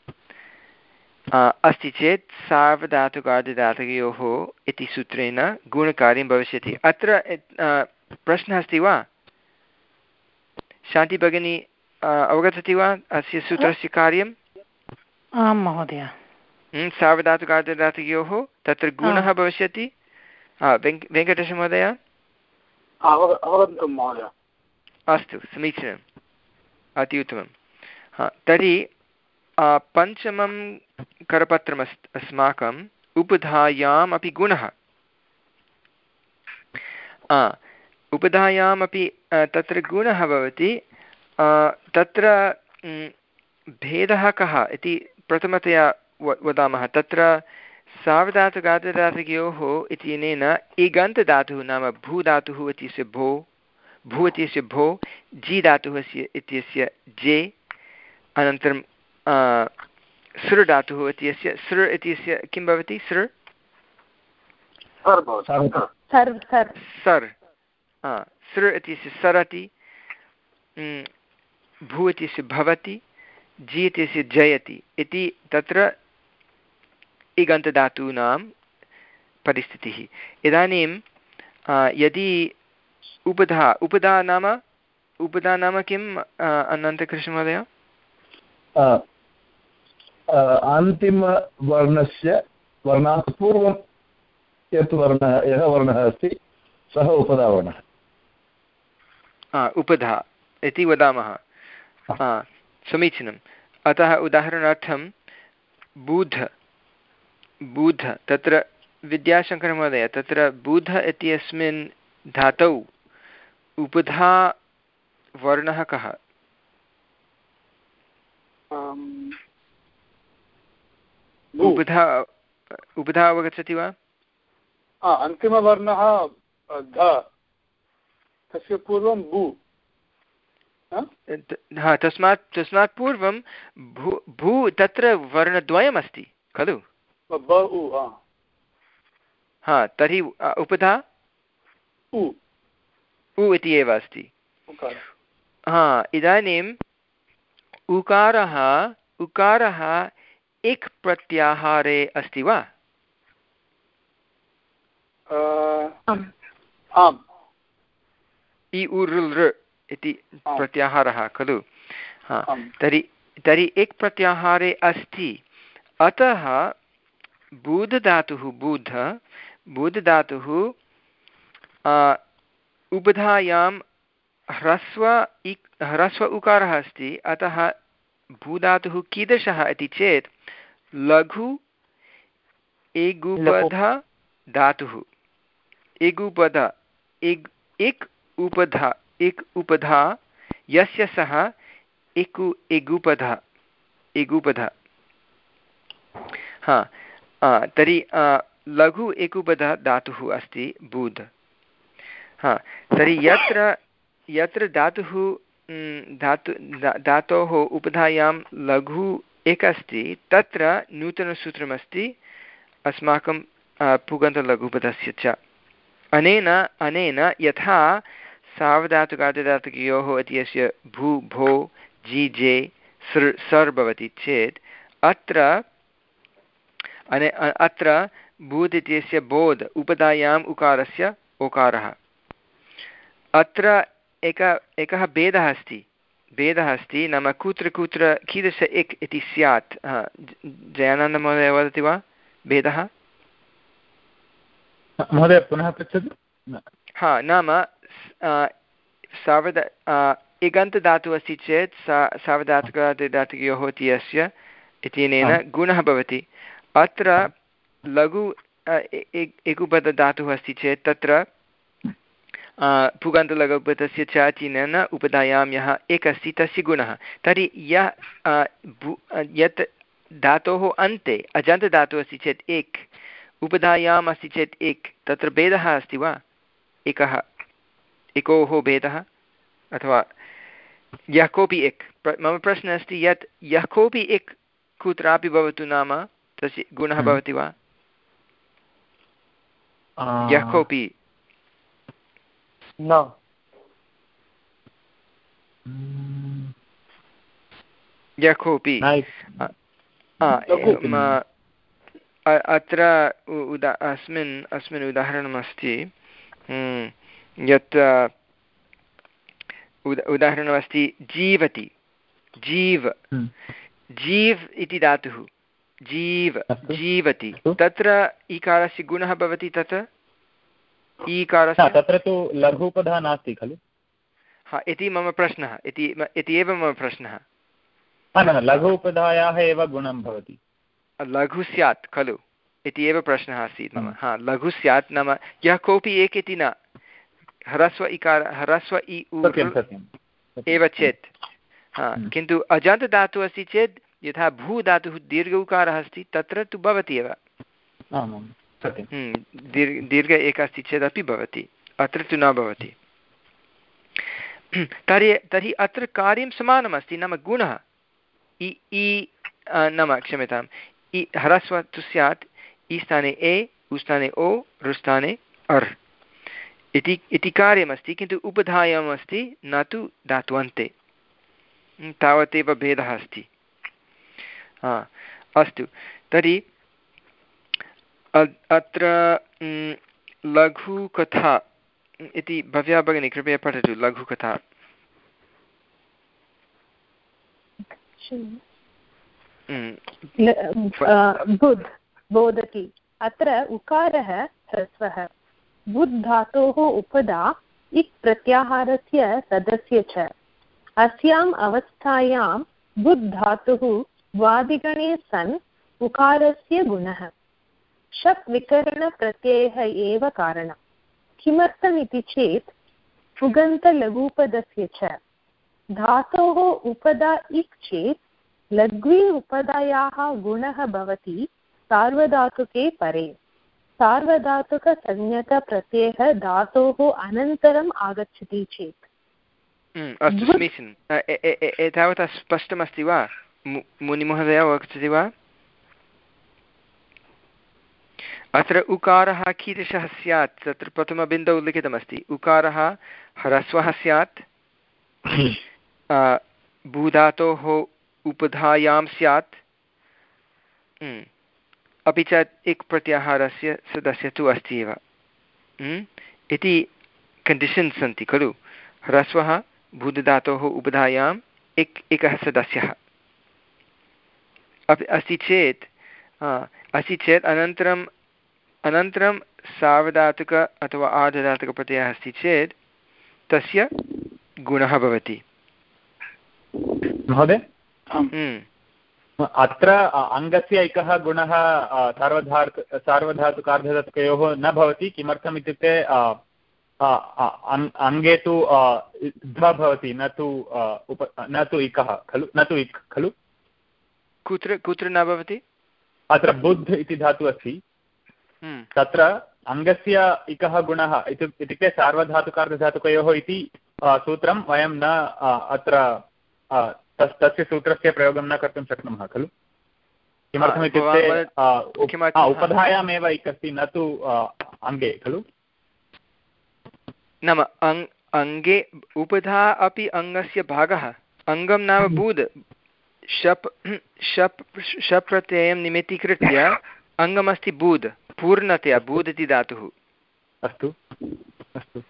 अस्ति चेत् सार्वधातुकार्धधातुकयोः इति सूत्रेण गुणकार्यं भविष्यति। अत्र प्रश्नः अस्ति वा? शान्ति भगिनी अवगच्छति वा अस्य सूत्रस्य कार्यम्? आं महोदय। सार्वधातुकार्धधातुकयोः तत्र गुणः भविष्यति। वेङ्कटेश महोदय अवगतं महोदय। अस्तु, समीचीनम्, अति उत्तमं। हा, तर्हि पञ्चमं करपत्रम् अस्माकम् उपधायाम् अपि गुणः। उपधायामपि तत्र गुणः भवति। तत्र भेदः कः इति प्रथमतया वदामः। तत्र सार्वधातुकार्धधातुकयोः इत्यनेन इगन्तधातुः नाम भूधातुः इत्यस्य भो भू इत्यस्य भो जी धातुः इत्यस्य जे अनन्तरं सृ धातुः इत्यस्य सृ इत्यस्य किं भवति? सृ सर् सृ इत्यस्य सरति, भू इत्यस्य भवति, जि इत्यस्य जयति इति तत्र इगन्तधातूनां परिस्थितिः। इदानीं यदि उपधा उपधा नाम उपधा नाम किम् अनन्तकृष्णमहोदय? अन्तिमवर्णस्य वर्णात् पूर्वं यत् वर्णः यः वर्णः अस्ति सः उपधावर्णः उपधा इति वदामः। समीचीनम्। अतः उदाहरणार्थं बुध बुध तत्र विद्याशङ्करमहोदय तत्र बुध इत्यस्मिन् धातौ उपधा वर्णः कः? उपधा उपधा अवगच्छति वा? अन्तिमवर्णः ध तस्य पूर्वं भू। हा तस्मात् तस्मात् पूर्वं भू भू तत्र वर्णद्वयमस्ति खलु? हा तर्हि उपधा उ इति एव अस्ति। हा इदानीम् उकारः उकारः इक् प्रत्याहारे अस्ति वा? आम्। इ उर् इति प्रत्याहारः खलु? हा तर्हि तर्हि इक् प्रत्याहारे अस्ति। अतः बुधधातुः बुध बुधधातुः उपधायां ह्रस्व इक् ह्रस्व उकारः अस्ति। अतः भूधातुः कीदृशः इति चेत् लघु एगुपध धातुः। एगुपध इग् इक् उपधा इक् उपधा यस्य सः इकु एगुपध एगुपध। हा तर्हि लघु एगुपध धातुः अस्ति बुध। हा तर्हि यत्र यत्र धातुः धातु धातोः उपधायां लघु एक अस्ति तत्र नूतनसूत्रमस्ति अस्माकं पुगन्तलघुपधस्य च। अनेन अनेन यथा सावधातुकार्धधातुकयोः इत्यस्य भू भो जी जे सृ सर् भवति चेत् अत्र अने अत्र बुध् इत्यस्य बोध् उपधायाम् उकारस्य ओकारः। अत्र एक एकः भेदः अस्ति भेदः अस्ति नाम कुत्र कुत्र कीदृश इक् इति स्यात्। जयानन्दमहोदय वदति वा भेदः? महोदय पुनः पृच्छतु। हा नाम सावध इगन्तधातुः अस्ति चेत् सा सावधातुकार्धधातुकयोः इत्यस्य इत्यनेन गुणः भवति। अत्र लघु एगुपधधातुः अस्ति चेत् तत्र पुगन्तलघुपधस्य च चिनेन उपधायां यः एक अस्ति तस्य गुणः। तर्हि यः यत् धातोः अन्ते अजन्तधातुः अस्ति चेत् एक् उपधायाम् अस्ति चेत् एक् तत्र भेदः अस्ति वा? एकः एकोः भेदः अथवा यः कोऽपि एक्। मम प्रश्नः अस्ति यत् यः कोऽपि एक् कुत्रापि भवतु नाम तस्य गुणः भवति वा? यः कोऽपि न यः कोऽपि अत्र उदा अस्मिन् अस्मिन् उदाहरणमस्ति यत् उदाहरणमस्ति जीवति जीव जीव् इति धातुः जीव जीवति तत्र ईकारस्य गुणः भवति तत् ईकारस्य तत्र तु लघुपधः नास्ति खलु? हा इति मम प्रश्नः इति इति एव मम प्रश्नः। न लघुपधायाः एव गुणं भवति। लघु स्यात् खलु इति एव प्रश्नः आसीत् मम। हा लघु स्यात् नाम यः कोऽपि एक इति न ह्रस्व इकार ह्रस्व इ एव चेत्। हा किन्तु अजान्तधातुः अस्ति चेत् यथा भू धातुः दीर्घ उकारः अस्ति तत्र तु भवति एव। दीर्घ दीर्घ एक अस्ति चेदपि भवति अत्र तु न भवति। तर्हि तर्हि अत्र कार्यं समानमस्ति नाम गुणः इ इ नाम क्षम्यताम् इ ह्रस्व तु स्यात् इ स्थाने ए उ स्थाने ओ ऋ स्थाने अर् इति इति कार्यमस्ति किन्तु उपधायाम् अस्ति न तु धात्वन्ते। तावदेव भेदः अस्ति हा अस्तु तर्हि अत्र लघुकथा इति भव्या भगिनी कृपया पठतु लघुकथा। बुद् बोधति अत्र उकारः ह्रस्वः बुद् धातोः उपदा इक् प्रत्याहारस्य सदस्य च अस्याम् अवस्थायां बुद् धातुः वादिगणे सन् उकारस्य गुणः शप् विकरणप्रत्ययः एव कारणम्। किमर्थमिति चेत् पुगन्तलघूपदस्य च धातोः उपदा इक् चेत् लघ्वी उपदायाः गुणः भवति सार्वधातुके परे। सार्वधातुकसंज्ञकप्रत्ययः धातोः अनन्तरम् आगच्छति चेत्। अस्तु समीचीनम्। एतावता स्पष्टमस्ति वा मुनिमहोदय वक्ष्यति वा? अत्र उकारः कीदृशः स्यात् तत्र प्रथमबिन्दौ लिखितमस्ति उकारः ह्रस्वः स्यात् भूधातोः उपधायां स्यात् अपि च इक् प्रत्याहारस्य सदस्य तु अस्ति एव इति कण्डिशन्स् सन्ति खलु। ह्रस्वः भूधातोः उपधायाम् इक् एकः सदस्यः अपि अस्ति चेत् अस्ति चेत् अनन्तरम् अनन्तरं सार्वधातुक अथवा आर्धधातुकप्रत्ययः अस्ति चेत् तस्य गुणः भवति। महोदय अत्र अङ्गस्य एकः गुणः सार्वधातु सार्वधातुकार्धधातुकयोः न भवति। किमर्थम् इत्युक्ते अङ्गे तु ध्व भवति न तु उप न तु इकः खलु न तु इक् खलु। कुत्र कुत्र न भवति? अत्र बुद्ध इति धातुः अस्ति तत्र अङ्गस्य इकः गुणः इत्युक्ते सार्वधातुकार्धधातुकयोः इति सूत्रं वयं न अत्र तस्य सूत्रस्य प्रयोगं न कर्तुं शक्नुमः खलु। किमर्थमित्युक्ते उपधायामेव इक् अस्ति न तु अङ्गे खलु। नाम अङ् अङ्गे उपधा अपि अङ्गस्य भागः। अङ्गं नाम बुद् शप् शप् शप् प्रत्ययं निमित्तीकृत्य अङ्गमस्ति बुद् पूर्णतया बुद् इति धातुः। अस्तु अस्तु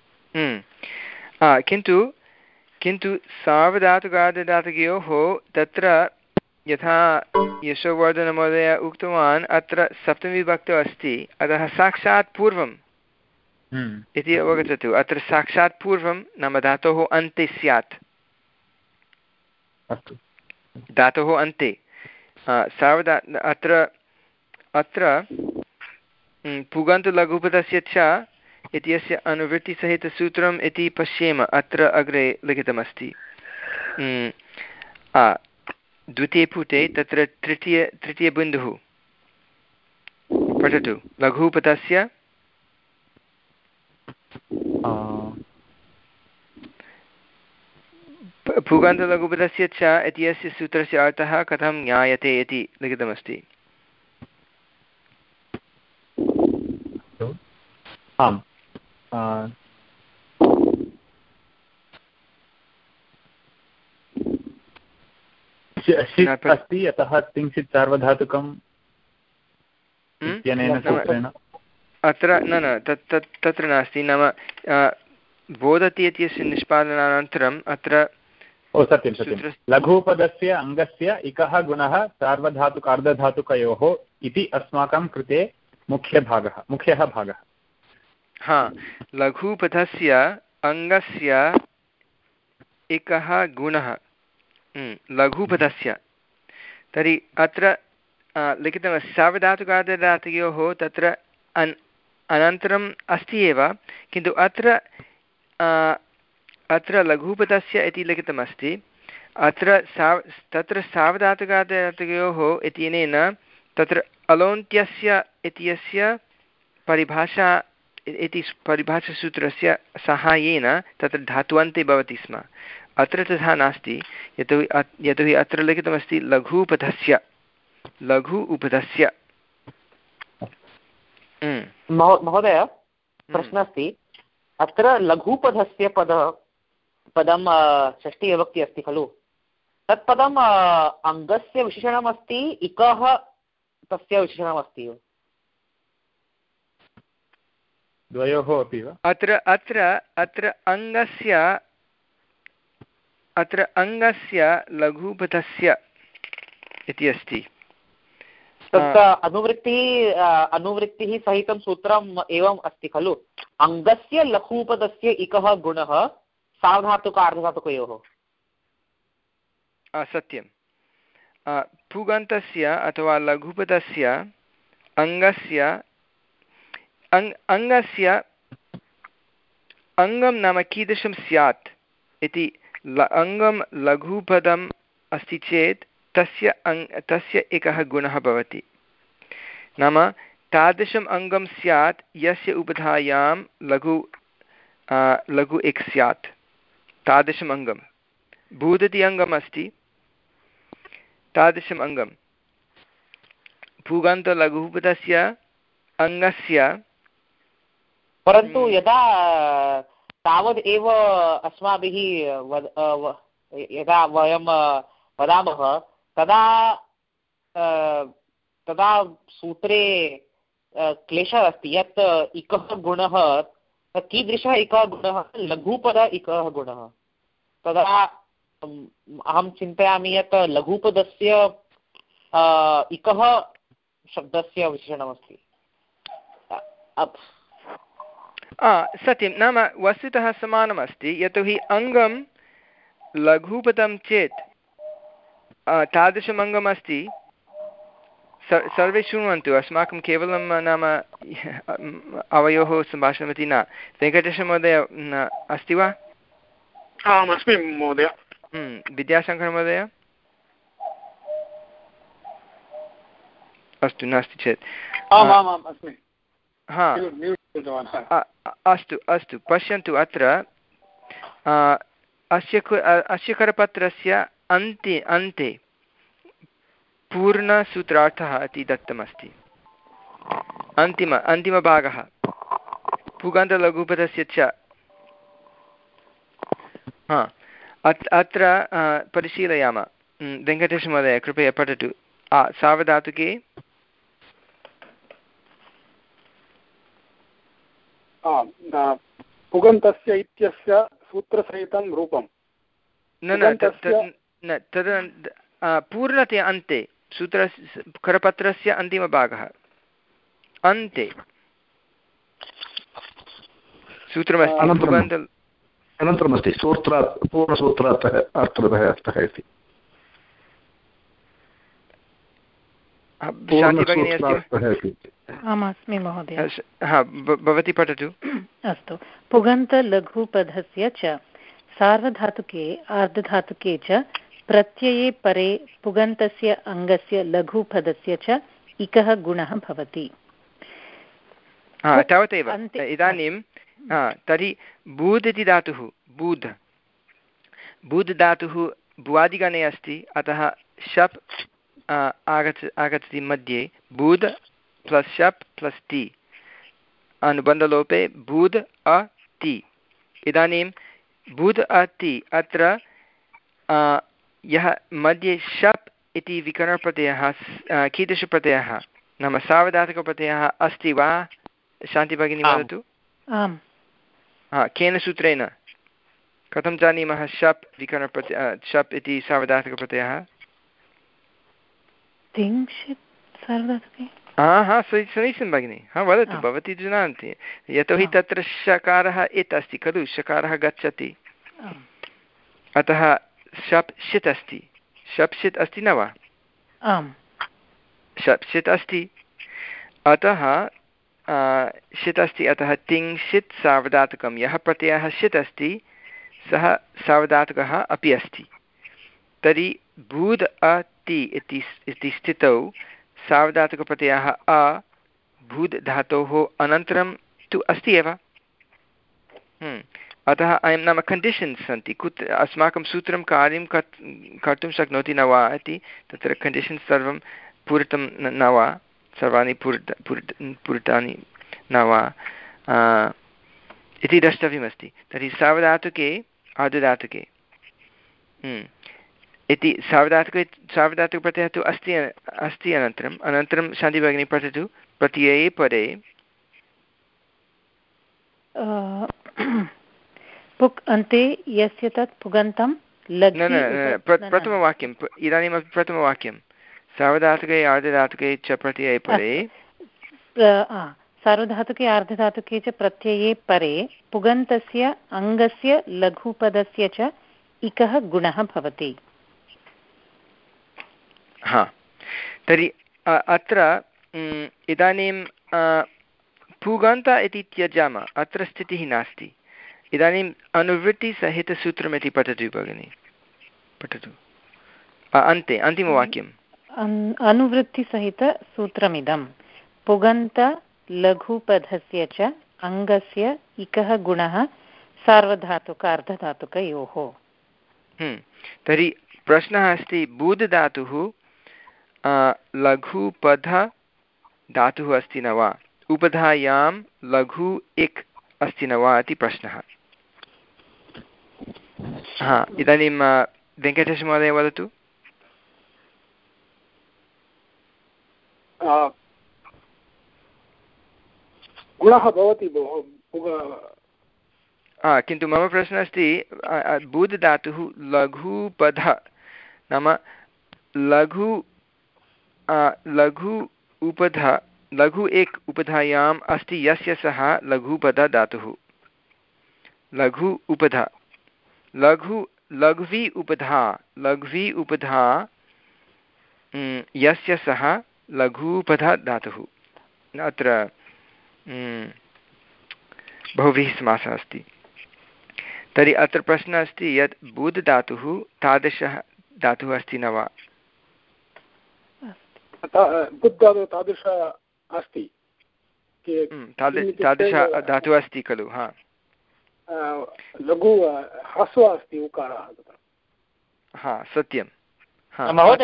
किन्तु किन्तु सार्वधातुकार्धधातुकयोः तत्र यथा यशोवर्धनमहोदय उक्तवान् अत्र सप्तमीविभक्तौ अस्ति अतः साक्षात् पूर्वम् इति अवगच्छतु। अत्र साक्षात् पूर्वं नाम धातोः अन्ते स्यात्। धातोः अन्ते सार्वधा अत्र अत्र पुगन्तलघुपदस्य च इत्यस्य अनुवृत्तिसहितसूत्रम् इति पश्येम अत्र अग्रे लिखितमस्ति द्वितीये पुटे तत्र तृतीय तृतीयबिन्दुः पठतु लघुपदस्य पुगन्तलघुपदस्य च इत्यस्य सूत्रस्य अर्थः कथं ज्ञायते इति लिखितमस्ति। आम् अस्ति अतः किञ्चित् सार्वधातुकम् इत्यनेन सूत्रेण अत्र न न तत् तत् तत्र नास्ति। नाम बोधति इत्यस्य निष्पादनानन्तरम् अत्र ओ सत्यं सत्यं लघुपदस्य अङ्गस्य इकः गुणः सार्वधातुकार्धधातुकयोः इति अस्माकं कृते मुख्यभागः मुख्यः भागः। हा लघुपदस्य अङ्गस्य एकः गुणः लघुपदस्य तर्हि अत्र लिखितमस्ति सार्वधातुकार्धधातुकयोः तत्र अन् अनन्तरम् अस्ति एव किन्तु अत्र अत्र लघुपदस्य इति लिखितमस्ति। अत्र साव तत्र सार्वधातुकार्धधातुकयोः इत्यनेन तत्र अलोन्त्यस्य इत्यस्य परिभाषा इति परिभाषासूत्रस्य साहाय्येन तत्र धात्वन्ते भवति स्म। अत्र तथा नास्ति यतोहि यतोहि अत्र लिखितमस्ति लघुपदस्य लघु उपदस्य। महोदय प्रश्नः अस्ति अत्र लघुपदस्य पद पदं षष्ठी विभक्ति अस्ति खलु तत्पदम् अङ्गस्य विशेषणमस्ति, इकः तस्य विशेषणमस्ति। द्वयोः अपि वा? अत्र अत्र अत्र अङ्गस्य अत्र अङ्गस्य लघुपथस्य इति अस्ति। तत्र अनुवृत्तिः अनुवृत्तिः सहितं सूत्रम् एवम् अस्ति खलु, अङ्गस्य लघुपदस्य इकः गुणः सार्वधातुक अर्धधातुकयोः। सत्यं। पुगन्तस्य अथवा लघुपदस्य अङ्गस्य अङ् अङ्गस्य अङ्गं नाम कीदृशं स्यात् इति। अङ्गं लघुपदम् अस्ति चेत् तस्य अङ् तस्य एकः गुणः भवति। नाम तादृशम् अङ्गं स्यात् यस्य उपधायां लघु लघु एक् स्यात्, तादृशम् अङ्गं। भूदति अङ्गम् अस्ति, तादृशम् अङ्गं पुगन्तलघुपदस्य अङ्गस्य। परन्तु यदा तावद् एव अस्माभिः यदा वयं वदामः तदा तदा सूत्रे क्लेशः अस्ति यत् इकः गुणः, कीदृशः इकः गुणः, लघुपद इकः गुणः। तदा अहं चिन्तयामि यत् लघुपदस्य इकः शब्दस्य विशेषणमस्ति। सत्यं, नाम वस्तुतः समानमस्ति, यतोहि अङ्गं लघुपदं चेत् तादृशम् अङ्गमस्ति। सर्वे शृण्वन्तु, अस्माकं केवलं नाम आवयोः सम्भाषणमिति न। वेङ्कटेशमहोदय अस्ति वा? आम् अस्मि महोदय। विद्याशङ्करमहोदय? अस्तु, नास्ति चेत् हा अस्तु अस्तु पश्यन्तु, अत्र अस्य अस्य करपत्रस्य अन्ते अन्ते पूर्णसूत्रार्थः इति दत्तमस्ति। अन्तिम अन्तिमभागः पुगन्तलघुपदस्य च। हा अत्र परिशीलयामः। वेङ्कटेशमहोदय कृपया पठतु। सार्वधातुके पुगन्तस्य इत्यस्य सूत्रसहितं रूपं। न न तद् पूर्णतया अन्ते, सूत्र करपत्रस्य अन्तिमभागः अन्ते सूत्रमस्ति। अनन्तरमस्ति सूत्रात् पूर्णसूत्रार्थः अर्थः अर्थः इति। शान्ति भगिनी अस्ति? आम् अस्मि महोदय। हा भवती पठतु। अस्तु। पुगन्तलघुपदस्य च सार्वधातुके आर्धधातुके च प्रत्यये परे पुगन्तस्य अङ्गस्य लघुपदस्य च इकः गुणः भवति। तावदेव। इदानीं तर्हि बूद् इति धातुः, बूद् बूद् धातुः भुवादिगणे अस्ति, अतः शप् आगच्छ आगच्छति मध्ये। बूद् प्लस् शप् प्लस् ति, अनुबन्धलोपे बूद् अ ति। इदानीं बूद् अ ति अत्र यः मध्ये शप् इति विकरणप्रत्ययः कीदृशप्रत्ययः, नाम सार्वधातुकप्रत्ययः अस्ति वा? शान्ति भगिनी वदतु। आम्। हा केन सूत्रेण कथं जानीमः शप् विकरणप्रत्ययः, शप् इति सार्वधातुकप्रत्ययः? हा हा समीचीनं भगिनि। हा वदतु, भवती जानाति, यतोहि तत्र शकारः इत् अस्ति खलु, शकारः गच्छति, अतः शप् षित् अस्ति। शप् षित् अस्ति न वा? आम्, शप् षित् अस्ति, अतः षित् अस्ति, अतः तिङ् षित् सार्वधातुकं। यः प्रत्ययः षित् अस्ति सः सार्वधातुकः अपि अस्ति। तर्हि बूद् अ ति इति स्थितौ सार्वधातुकप्रत्ययः अ भूद् धातोः अनन्तरं तु अस्ति एव। अतः अयं नाम कण्डिशन्स् सन्ति, कुत्र अस्माकं सूत्रं कार्यं कर्तुं शक्नोति न वा इति, तत्र कण्डिशन्स् सर्वं पूरितं न वा, सर्वाणि पूरित पूरित पूरितानि न वा इति द्रष्टव्यमस्ति। तर्हि सार्वधातुके आर्धधातुके इति सार्वधातुके सार्वधातुकप्रत्ययः तु अस्ति अस्ति अनन्तरम् अनन्तरं शान्तिभगिनी पठतु प्रत्यये परे पुक् अन्ते यस्य तत् पुगन्तं न न प्रथमवाक्यम् इदानीमपि प्रथमवाक्यं सार्वधातुके आर्धधातुके च प्रत्यये परे सार्वधातुके आर्धधातुके च प्रत्यये परे पुगन्तस्य अङ्गस्य लघुपदस्य च इकः गुणः भवति। हा तर्हि अत्र इदानीं पुगन्त इति त्यजामः, अत्र स्थितिः नास्ति। इदानीम् अनुवृत्तिसहितसूत्रमिति पठतु भगिनि, पठतु अन्ते अन्तिमवाक्यम्। अनुवृत्तिसहितसूत्रमिदं पुगन्तलघुपदस्य च अङ्गस्य इकः गुणः सार्वधातुक अर्धधातुकयोः। तर्हि प्रश्नः अस्ति बुधधातुः लघुपध धातुः अस्ति न वा, उपधायां लघु इक् अस्ति न वा इति प्रश्नः। हा इदानीं वेङ्कटेशमहोदय वदतु। गुणः भवति किन्तु मम प्रश्नः अस्ति बुधधातुः लघुपध नाम लघु लघु उपध लघु एक उपधायाम् अस्ति यस्य सः लघुपद धातुः लघु उपधा लघु लघ्वी उपधा लघ्वी उपधा यस्य सः लघुपद धातुः। अत्र बहुभिः समासः अस्ति। तर्हि अत्र प्रश्नः अस्ति यत् बुध् धातुः तादृशः धातुः अस्ति न वा। तादृश अस्ति तादृश धातुः अस्ति खलु। हा लघु ह्रस्व अस्ति उकारः तत्र। हा सत्यं। महोदय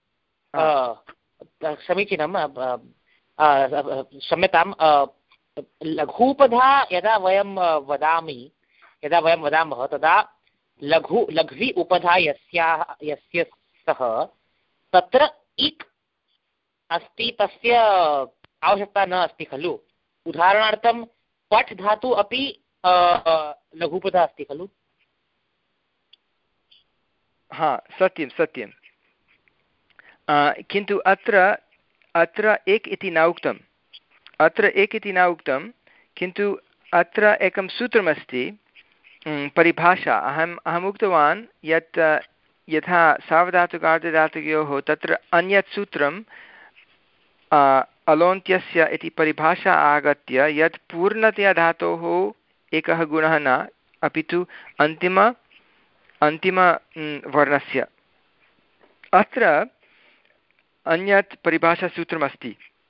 समीचीनं क्षम्यतां लघूपधा यदा वयं वदामि यदा वयं वदामः तदा लघु लघ्वी उपधा यस्याः यस्य सः तत्र इक् अस्ति तस्य आवश्यकता न अस्ति खलु। उदाहरणार्थं पठ् धातु अपि लघुपधा अस्ति खलु। हा सत्यं सत्यं किन्तु अत्र अत्र एक इति न उक्तम् अत्र एक इति न उक्तं किन्तु अत्र एकं सूत्रमस्ति परिभाषा। अहम् अहम् उक्तवान् यत् यथा सार्वधातुकार्धधातुकयोः तत्र अन्यत् सूत्रं अलोन्त्यस्य इति परिभाषा आगत्य यत् पूर्णतया धातोः एकः गुणः न अपि तु अन्तिम अन्तिमवर्णस्य। अत्र अन्यत् परिभाषासूत्रमस्ति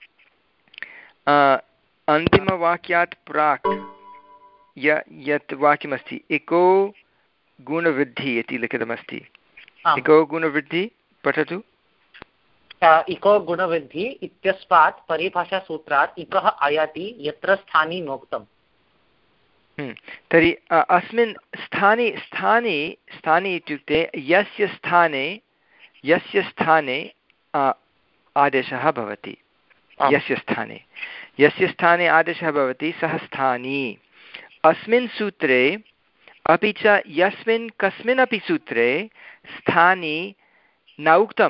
अन्तिमवाक्यात् प्राक् य यत् वाक्यमस्ति एको गुणवृद्धिः इति लिखितमस्ति। इको गुणवृद्धिः पठतु। इको गुणवृद्धिः इत्यस्मात् परिभाषासूत्रात् इकः आयाति यत्र स्थाने नोक्तम्। तर्हि अस्मिन् स्थाने स्थाने स्थाने इत्युक्ते यस्य स्थाने यस्य स्थाने आदेशः भवति यस्य स्थाने यस्य स्थाने आदेशः भवति सः स्थानी। अस्मिन् सूत्रे अपि च यस्मिन् कस्मिन्नपि सूत्रे स्थानी न उक्तं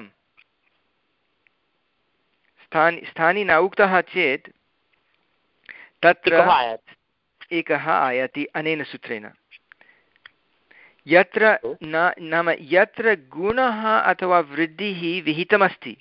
स्थानि स्थानि न उक्तः चेत् तत्र एकः आयाति अनेन सूत्रेण यत्र न नाम यत्र गुणः अथवा वृद्धिः विहितमस्ति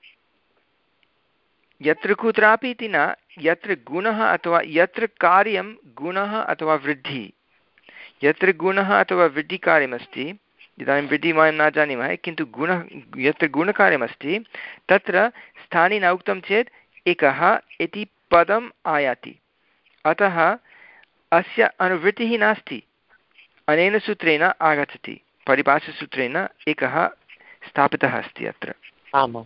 यत्र कुत्रापि इति न यत्र गुणः अथवा यत्र कार्यं गुणः अथवा वृद्धिः यत्र गुणः अथवा वृद्धिकार्यमस्ति। इदानीं वृद्धिः वयं न जानीमः किन्तु गुणः यत्र गुणकार्यमस्ति तत्र स्थाने न उक्तं चेत् एकः इति पदम् आयाति। अतः अस्य अनुवृत्तिः नास्ति अनेन सूत्रेण आगच्छति परिभाषासूत्रेण एकः स्थापितः अस्ति अत्र। आमाम्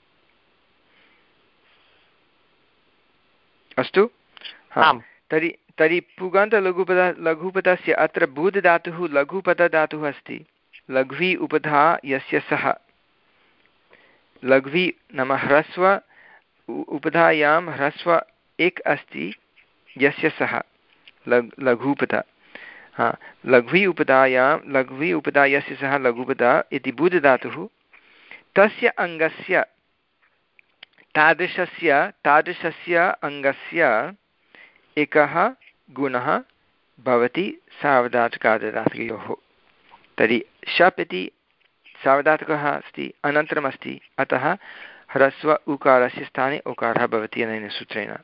अस्तु। तर्हि तर्हि पुगन्तलघुपद लघुपदस्य अत्र बुधधातुः लघुपदधातुः अस्ति लघ्वी उपधा यस्य सः लघ्वी नाम ह्रस्व उपधायां ह्रस्व एक् अस्ति यस्य सः लघ् लघुपदा हा लघ्वी उपधायां लघ्वी उपधा यस्य सः लघुपदा इति बुधधातुः तस्य अङ्गस्य तादृशस्य तादृशस्य अङ्गस्य एकः गुणः भवति सार्वधातुकार्धधातुकयोः तर्हि शप् इति सार्वधातुकः अस्ति अनन्तरमस्ति अतः ह्रस्व उकारस्य स्थाने उकारः भवति अनेन सूत्रेण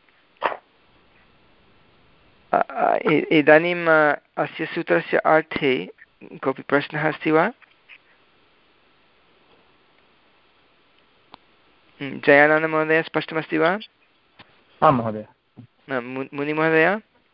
इदानीम् अस्य सूत्रस्य अर्थे कोऽपि प्रश्नः अस्ति वा जयानन्दमहोदय स्पष्टमस्ति वा आं महोदय मुनिमहोदय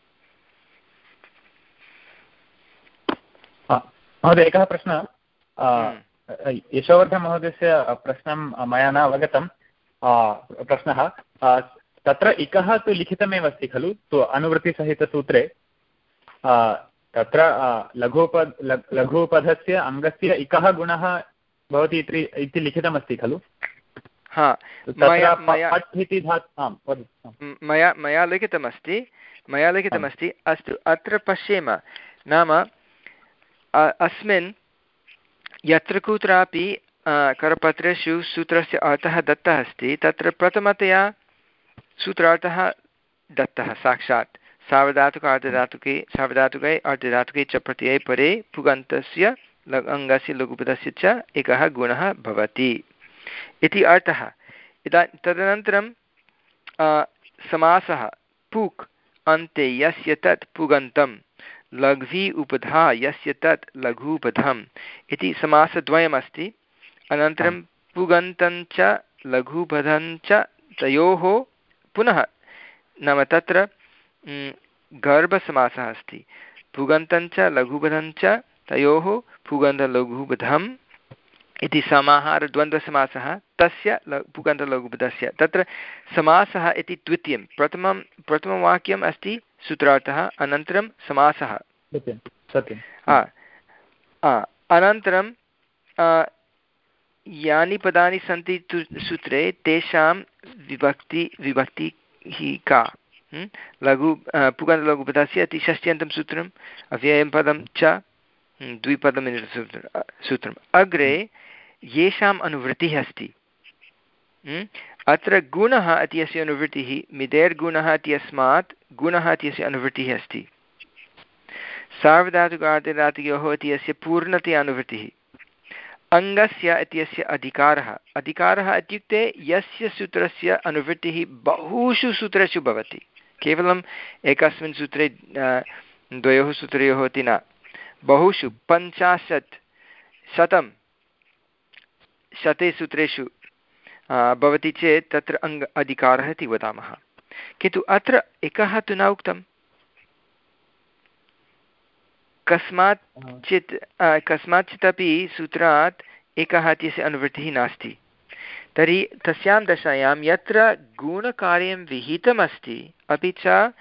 महोदय एकः प्रश्नः यशोवर्धनमहोदयस्य प्रश्नं मया न अवगतं प्रश्नः तत्र इकः तु लिखितमेव अस्ति खलु तु अनुवृत्तिसहितसूत्रे तत्र लघुपद लघुपदस्य अङ्गस्य इकः गुणः भवति इति लिखितमस्ति खलु मया मया लिखितमस्ति मया लिखितमस्ति अस्तु अत्र पश्येम नाम अस्मिन् यत्र कुत्रापि करपत्रेषु सूत्रस्य अर्थः दत्तः अस्ति तत्र प्रथमतया सूत्रार्थः दत्तः साक्षात् सार्वधातुक अर्धधातुके सार्वधातुके अर्धधातुके च प्रत्यये परे पुगन्तस्य अङ्गस्य लघुपदस्य च एकः गुणः भवति इति अर्थः इदा तदनन्तरं समासः पुक् अन्ते यस्य तत् पुगन्तं लघ्वी उपधा यस्य तत् लघुपधम् इति समासद्वयमस्ति अनन्तरं पुगन्तञ्च लघुपधञ्च तयोः पुनः नाम तत्र गर्भसमासः अस्ति पुगन्तञ्च लघुपधञ्च तयोः पुगन्तलघुपधम् इति समाहारद्वन्द्वसमासः तस्य पुगन्तलघुपधस्य तत्र समासः इति द्वितीयं प्रथमं प्रथमवाक्यम् अस्ति सूत्रार्थः अनन्तरं समासः सत्यं अनन्तरं यानि पदानि सन्ति सूत्रे तेषां विभक्ति विभक्तिः का लघु पुगन्तलघुपदस्य इति षष्ट्यन्तं सूत्रम् अव्ययं पदं च द्विपदम् इति सूत्रं सूत्रम् अग्रे येषाम् अनुवृत्तिः अस्ति अत्र गुणः इत्यस्य अनुवृत्तिः मिदेर्गुणः इत्यस्मात् गुणः इत्यस्य अनुवृत्तिः अस्ति सार्वधातुकार्धधातुकयोः इत्यस्य पूर्णतया अनुवृत्तिः अङ्गस्य इत्यस्य अधिकारः अधिकारः इत्युक्ते यस्य सूत्रस्य अनुवृत्तिः बहुषु सूत्रेषु भवति केवलम् एकस्मिन् सूत्रे द्वयोः सूत्रयोः इति न बहुषु पञ्चाशत् शतं शते सूत्रेषु भवति चेत् तत्र अङ्ग अधिकारः इति वदामः किन्तु अत्र एकः तु न उक्तं कस्मात् चित् कस्माच्चित् अपि सूत्रात् एकः इत्यस्य अनुवृत्तिः नास्ति तर्हि तस्यां दशायां यत्र गुणकार्यं विहितमस्ति अपि च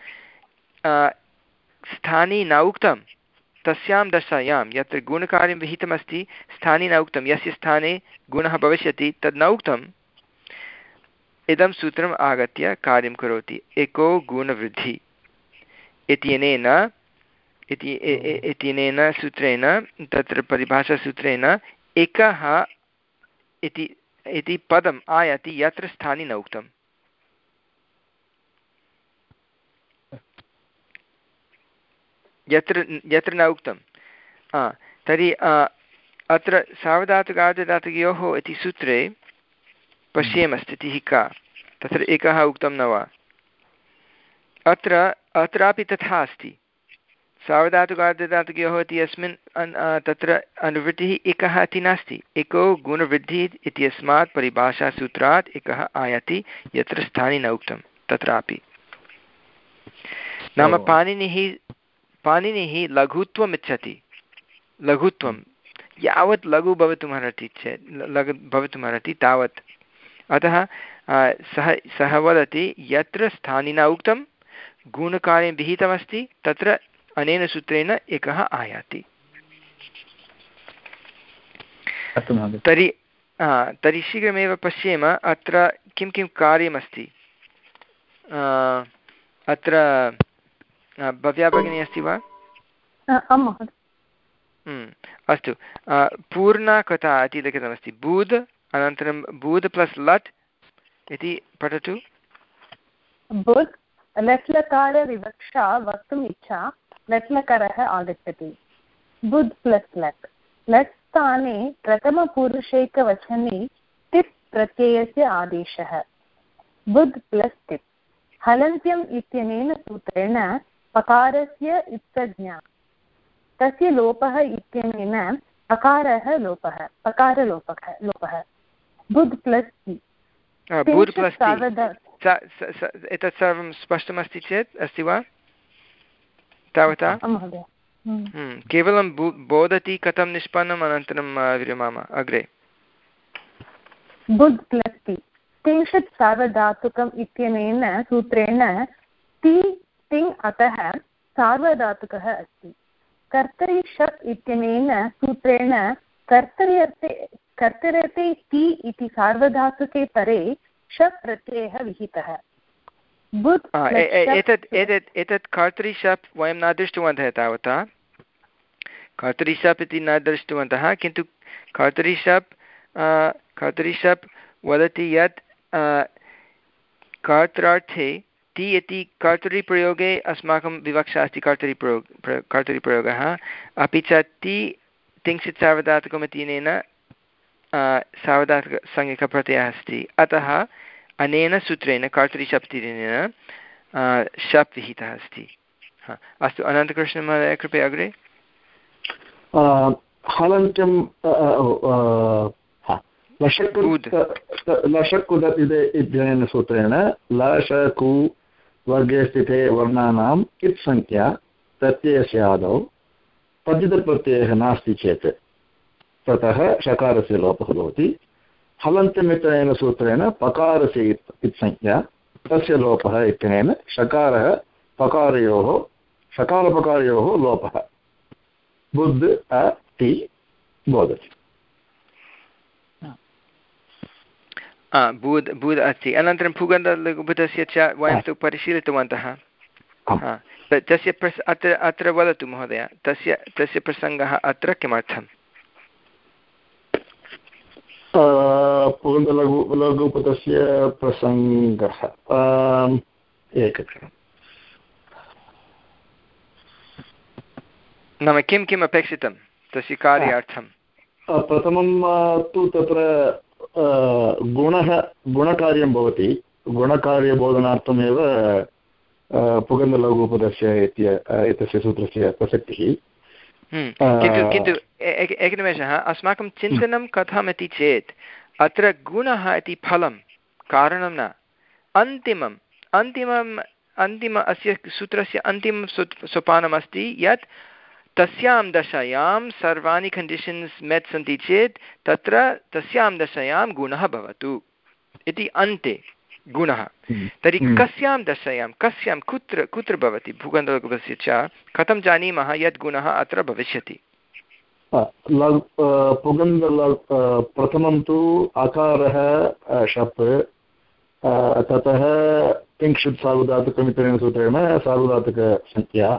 स्थाने न उक्तं तस्यां दशायां यत्र गुणकार्यं विहितमस्ति स्थाने न उक्तं यस्य स्थाने गुणः भविष्यति तद् न उक्तम् इदं सूत्रम् आगत्य कार्यं करोति एको गुणवृद्धि इत्यनेन इति इत्यनेन सूत्रेण तत्र परिभाषासूत्रेण एकः इति इति पदम् आयाति यत्र स्थाने न उक्तम् यत्र यत्र न उक्तं तर्हि अत्र सार्वधातुकार्धधातुकयोः इति सूत्रे पश्येम स्थितिः का तत्र एकः उक्तं न वा अत्र अत्रापि तथा अस्ति सार्वधातुकार्धधातुकयोः इति अस्मिन् तत्र अनुवृत्तिः एकः इति नास्ति एको गुणवृद्धिः इत्यस्मात् परिभाषासूत्रात् एकः आयाति यत्र स्थाने न उक्तं तत्रापि नाम पाणिनिः पाणिनिः लघुत्वम् इच्छति लघुत्वं यावत् लघु भवितुमर्हति चेत् लघु भवितुमर्हति तावत् अतः सः सः वदति यत्र स्थाने न उक्तं गुणकार्यं विहितमस्ति तत्र अनेन सूत्रेण एकः आयाति। तर्हि तर्हि शीघ्रमेव पश्येम अत्र किं किं कार्यमस्ति। अत्र भव्या भगिनी अस्ति वा? अस्तु, पूर्णा कथा इति लिखितमस्ति। बूद् अनन्तरं बूद् प्लस् लट् इति पठतु। बुद् लट् लकारविवक्षा वक्तुम् इच्छा लट् लकारः आगच्छति। बुद् प्लस् लट् लट् स्थाने प्रथमपुरुषैकवचने तिप् प्रत्ययस्य आदेशः। बुद् प्लस् तिप् हलन्त्यम् इत्यनेन सूत्रेण पकारस्य इत्सज्ञा तस्य लोपः इत्यनेन पकारः लोपः पकारलोपः लोपः। बुद् प्लस् ति एतत् सर्वं स्पष्टमस्ति चेत् अस्ति वा तावता? केवलं बोधति कथं निष्पन्नम् अनन्तरं विरमाम अग्रे। बुद् प्लस् ति तिंशत् सार्वधातुकम् इत्यनेन सूत्रेण ति तिङ् अतः सार्वधातुकः अस्ति। कर्तरि शप् इत्यनेन सूत्रेण कर्तरि अर्थे कर्तर्यर्थे ति इति सार्वधातुके परे शप् प्रत्ययः विहितः। एतत् एतत् एतत् कर्तरि शप् वयं न दृष्टवन्तः तावता। कर्तरि शप् इति न दृष्टवन्तः, किन्तु कर्तरि शप् कर्तरि शप् वदति यत् कर्त्रार्थे ति इति कर्तरिप्रयोगे अस्माकं विवक्षा अस्ति। कर्तरिप्रयोग कर्तरिप्रयोगः अपि च ति तिंशित् सार्वधातुकम् इत्यनेन सार्वधातुकसंज्ञकप्रत्ययः अस्ति। अतः अनेन सूत्रेण कर्तरि शप् इत्यनेन शप् विहितः अस्ति। अस्तु, अनन्तकृष्णमहोदय कृपया अग्रे। हलन्त्यं लशक् इत्यनेन सूत्रेण लशकु वर्गे स्थिते वर्णानाम् इत् संख्या प्रत्ययस्य आदौ तद्धितप्रत्ययः नास्ति चेत् ततः शकारस्य लोपः भवति। हलन्त्यम् इत्यनेन सूत्रेण पकारस्य इत् संख्या तस्य लोपः इत्यनेन शकारः पकारयोः शकारपकारयोः लोपः। बुद्ध अ ति बोधति। बूद् बूद् अस्ति। अनन्तरं पुगन्धलघुपदस्य च वयं तु परिशीलितवन्तः। तस्य प्रस् अत्र अत्र वदतु महोदय, तस्य तस्य प्रसङ्गः अत्र किमर्थम्? पुगन्धलघु लघुपदस्य प्रसङ्गः एकक्षणं नाम किं किम् अपेक्षितं तस्य कार्यार्थं? प्रथमं तु तत्र गुणः गुणकार्यं भवति। गुणकार्यबोधनार्थमेव पुगन्धलघुपदस्य एतस्य सूत्रस्य प्रसक्तिः। किन्तु किन्तु एकनिमेषः, अस्माकं चिन्तनं कथमिति चेत् अत्र गुणः इति फलं कारणं न, अन्तिमम् अन्तिमम् अन्तिम अस्य सूत्रस्य अन्तिमं सोपानमस्ति यत् तस्यां दशायां सर्वाणि कण्डिशन्स् मेट् सन्ति चेत् तत्र तस्यां दशायां गुणः भवतु इति अन्ते गुणः। तर्हि कस्यां दशायां कस्यां कुत्र कुत्र भवति भूगन्धलघुपदस्य च कथं जानीमः यत् गुणः अत्र भविष्यति? पुगन्धल प्रथमं तु अकारः शप्, ततः तिंशित् सार्वधातुकमित्यनेन सूत्रेण सार्वधातुकसंख्या।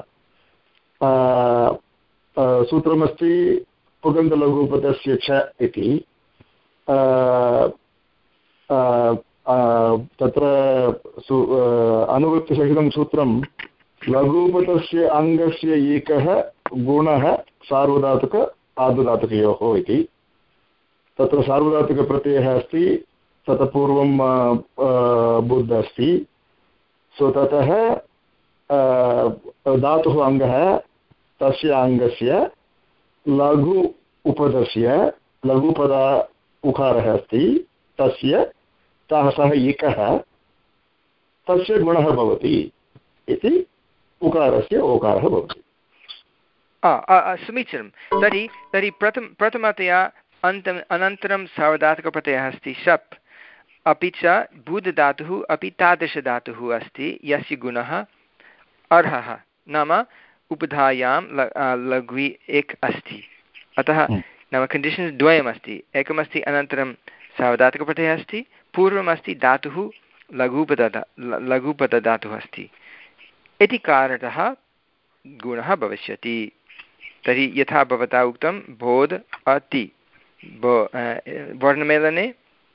सूत्रमस्ति पुगन्धलघुपदस्य च इति। तत्र अनुवृत्तिसहितं सूत्रं लघुपदस्य अङ्गस्य एकः गुणः सार्वधातुक आर्धधातुकयोः इति। तत्र सार्वधातुकप्रत्ययः अस्ति, ततः पूर्वं बुद्ध अस्ति। सो ततः धातुः अङ्गः, तस्य अङ्गस्य लघु उपदस्य लघुपदा उकारः अस्ति, तस्य सः सः एकः तस्य गुणः भवति इति उकारस्य ओकारः भवति। समीचीनं। तर्हि तर्हि प्रथम प्रथमतया अन्तम् अनन्तरं सार्वधातुकप्रत्ययः अस्ति शप्, अपि च बुद् धातुः अपि तादृशधातुः अस्ति यस्य गुणः अर्हः नाम उपधायां लघ्वी एक अस्ति अतः नाम कण्डीषन् द्वयमस्ति एकमस्ति अनन्तरं सावधातुकप्रत्ययः अस्ति पूर्वमस्ति धातुः लघुपद लघुपदधातुः अस्ति इति कारणतः गुणः भविष्यति तर्हि यथा भवता उक्तं बोध अति वर्णमेलने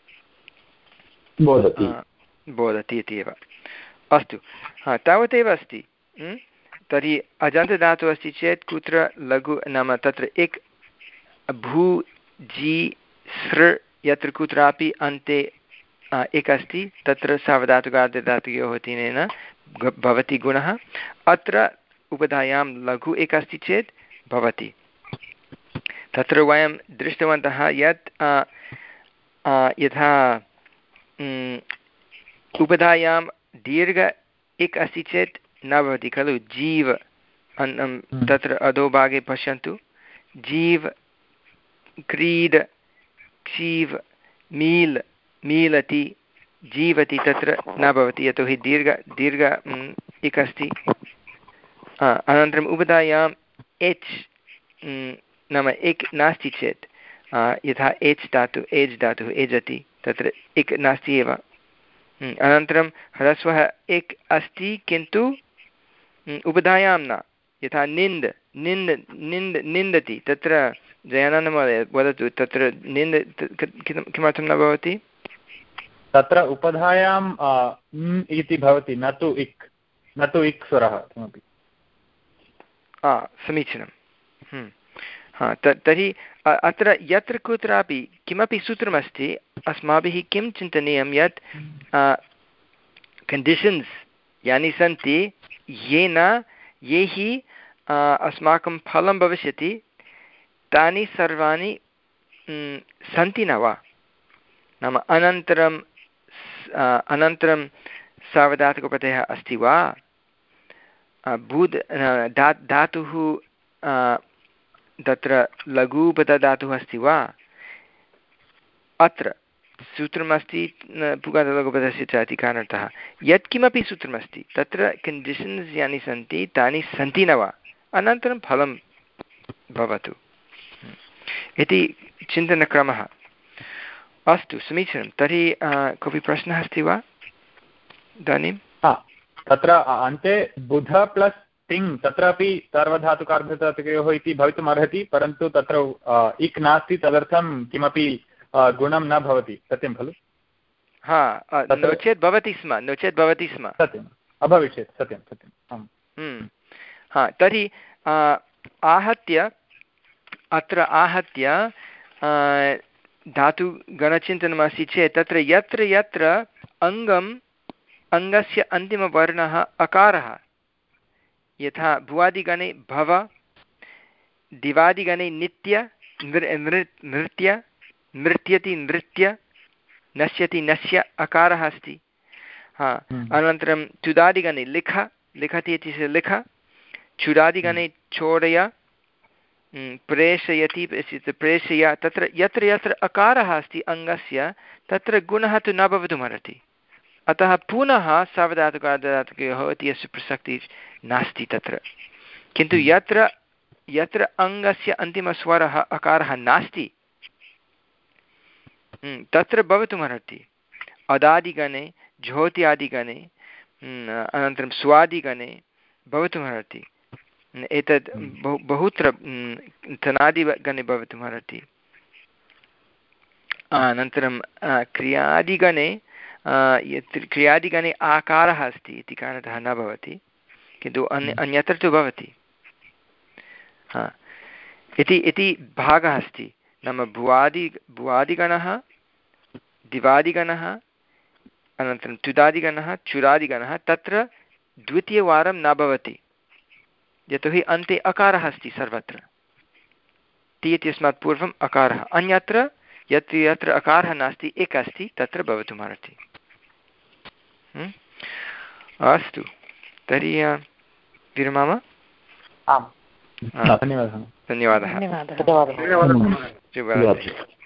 बोधति बोधति इति एव अस्तु हा तावदेव अस्ति तर्हि अजन्तधातुः अस्ति चेत् कुत्र लघु नाम तत्र एक भू जी सृ यत्र कुत्रापि अन्ते एक अस्ति तत्र सावधातुकार्धधातुकयोः तिनेन भवति गुणः अत्र उपधायां लघु एक अस्ति चेत् भवति तत्र वयं दृष्टवन्तः यत् यथा उपधायां दीर्घ एक अस्ति चेत् न भवति खलु जीव तत्र अधोभागे पश्यन्तु जीव क्रीड क्षीव मील मीलति जीवति तत्र न भवति यतोहि दीर्घ दीर्घ एक अस्ति अनन्तरम् उपधायाम् एच् नाम एक नास्ति चेत् यथा एच् धातु एज् धातुः एजति तत्र एक नास्ति एव अनन्तरं ह्रस्वः एक अस्ति किन्तु उपधायां न यथा निन्द् निन्द् निन्द् निन्दति तत्र जयानन्दमहोदय वदतु तत्र निन्द् किमर्थं न भवति तत्र उपधायां इति भवति न तु इक् न तु इक् स्वरः किमपि समीचीनं हा तर्हि अत्र यत्र कुत्रापि किमपि सूत्रमस्ति अस्माभिः किं चिन्तनीयं यत् कण्डिशन्स् यानि सन्ति येन यैः अस्माकं फलं भविष्यति तानि सर्वाणि सन्ति न वा नाम अनन्तरं अनन्तरं सावधातुकप्रत्ययः अस्ति वा भूद् धा धातुः तत्र लघुपदधातुः अस्ति वा अत्र सूत्रमस्ति पुगादलघुपदस्य च इति कारणतः यत्किमपि सूत्रमस्ति तत्र कण्डिशन्स् यानि सन्ति तानि सन्ति न वा अनन्तरं फलं भवतु इति चिन्तनक्रमः अस्तु समीचीनं तर्हि कोऽपि प्रश्नः अस्ति वा इदानीं तत्र अन्ते बुध प्लस् तिङ् तत्रापि सार्वधातुकार्धधातुकयोः इति भवितुम् अर्हति परन्तु तत्र इक् नास्ति तदर्थं किमपि गुणं न भवति सत्यं खलु हा नो चेत् भवति स्म नो चेत् भवति स्म सत्यम् अभविष्यत् सत्यं सत्यम् आम् हा तर्हि आहत्य अत्र आहत्य धातुगणचिन्तनमस्ति चेत् तत्र यत्र यत्र अङ्गम् अङ्गस्य अन्तिमवर्णः अकारः यथा भुवादिगणे भव दिवादिगणे नित्य नृ नृत्य नृत्यति नृत्य नश्यति नश्य अकारः अस्ति हा अनन्तरं चुदादिगणे लिख लिखति इति लिख चुरादिगणे चोरय प्रेषयति प्रेषय तत्र यत्र यत्र अकारः अस्ति अङ्गस्य तत्र गुणः तु न भवितुमर्हति अतः पुनः सावधातुकार्धधातुकयोः इति अस्य प्रसक्तिः नास्ति तत्र किन्तु यत्र यत्र अङ्गस्य अन्तिमस्वरः अकारः नास्ति तत्र भवितुमर्हति अदादिगणे झोत्यादिगणे अनन्तरं स्वादिगणे भवितुमर्हति एतद् बहु बहुत्र तनादिगणे भवितुमर्हति अनन्तरं क्रियादिगणे यत् क्रियादिगणे आकारः अस्ति इति कारणतः न भवति किन्तु अन्य अन्यत्र तु भवति हा इति इति भागः अस्ति नाम भुवादि भुवादिगणः दिवादिगणः अनन्तरं तुदादिगणः चुरादिगणः तत्र द्वितीयवारं न भवति यतोहि अन्ते अकारः अस्ति सर्वत्र ति इत्यस्मात् पूर्वम् अकारः अन्यत्र यत्र यत्र अकारः नास्ति एक अस्ति तत्र भवितुमर्हति अस्तु तर्हि विरमाम आम् धन्यवादः धन्यवादः धन्यवादः शुभरात्रिः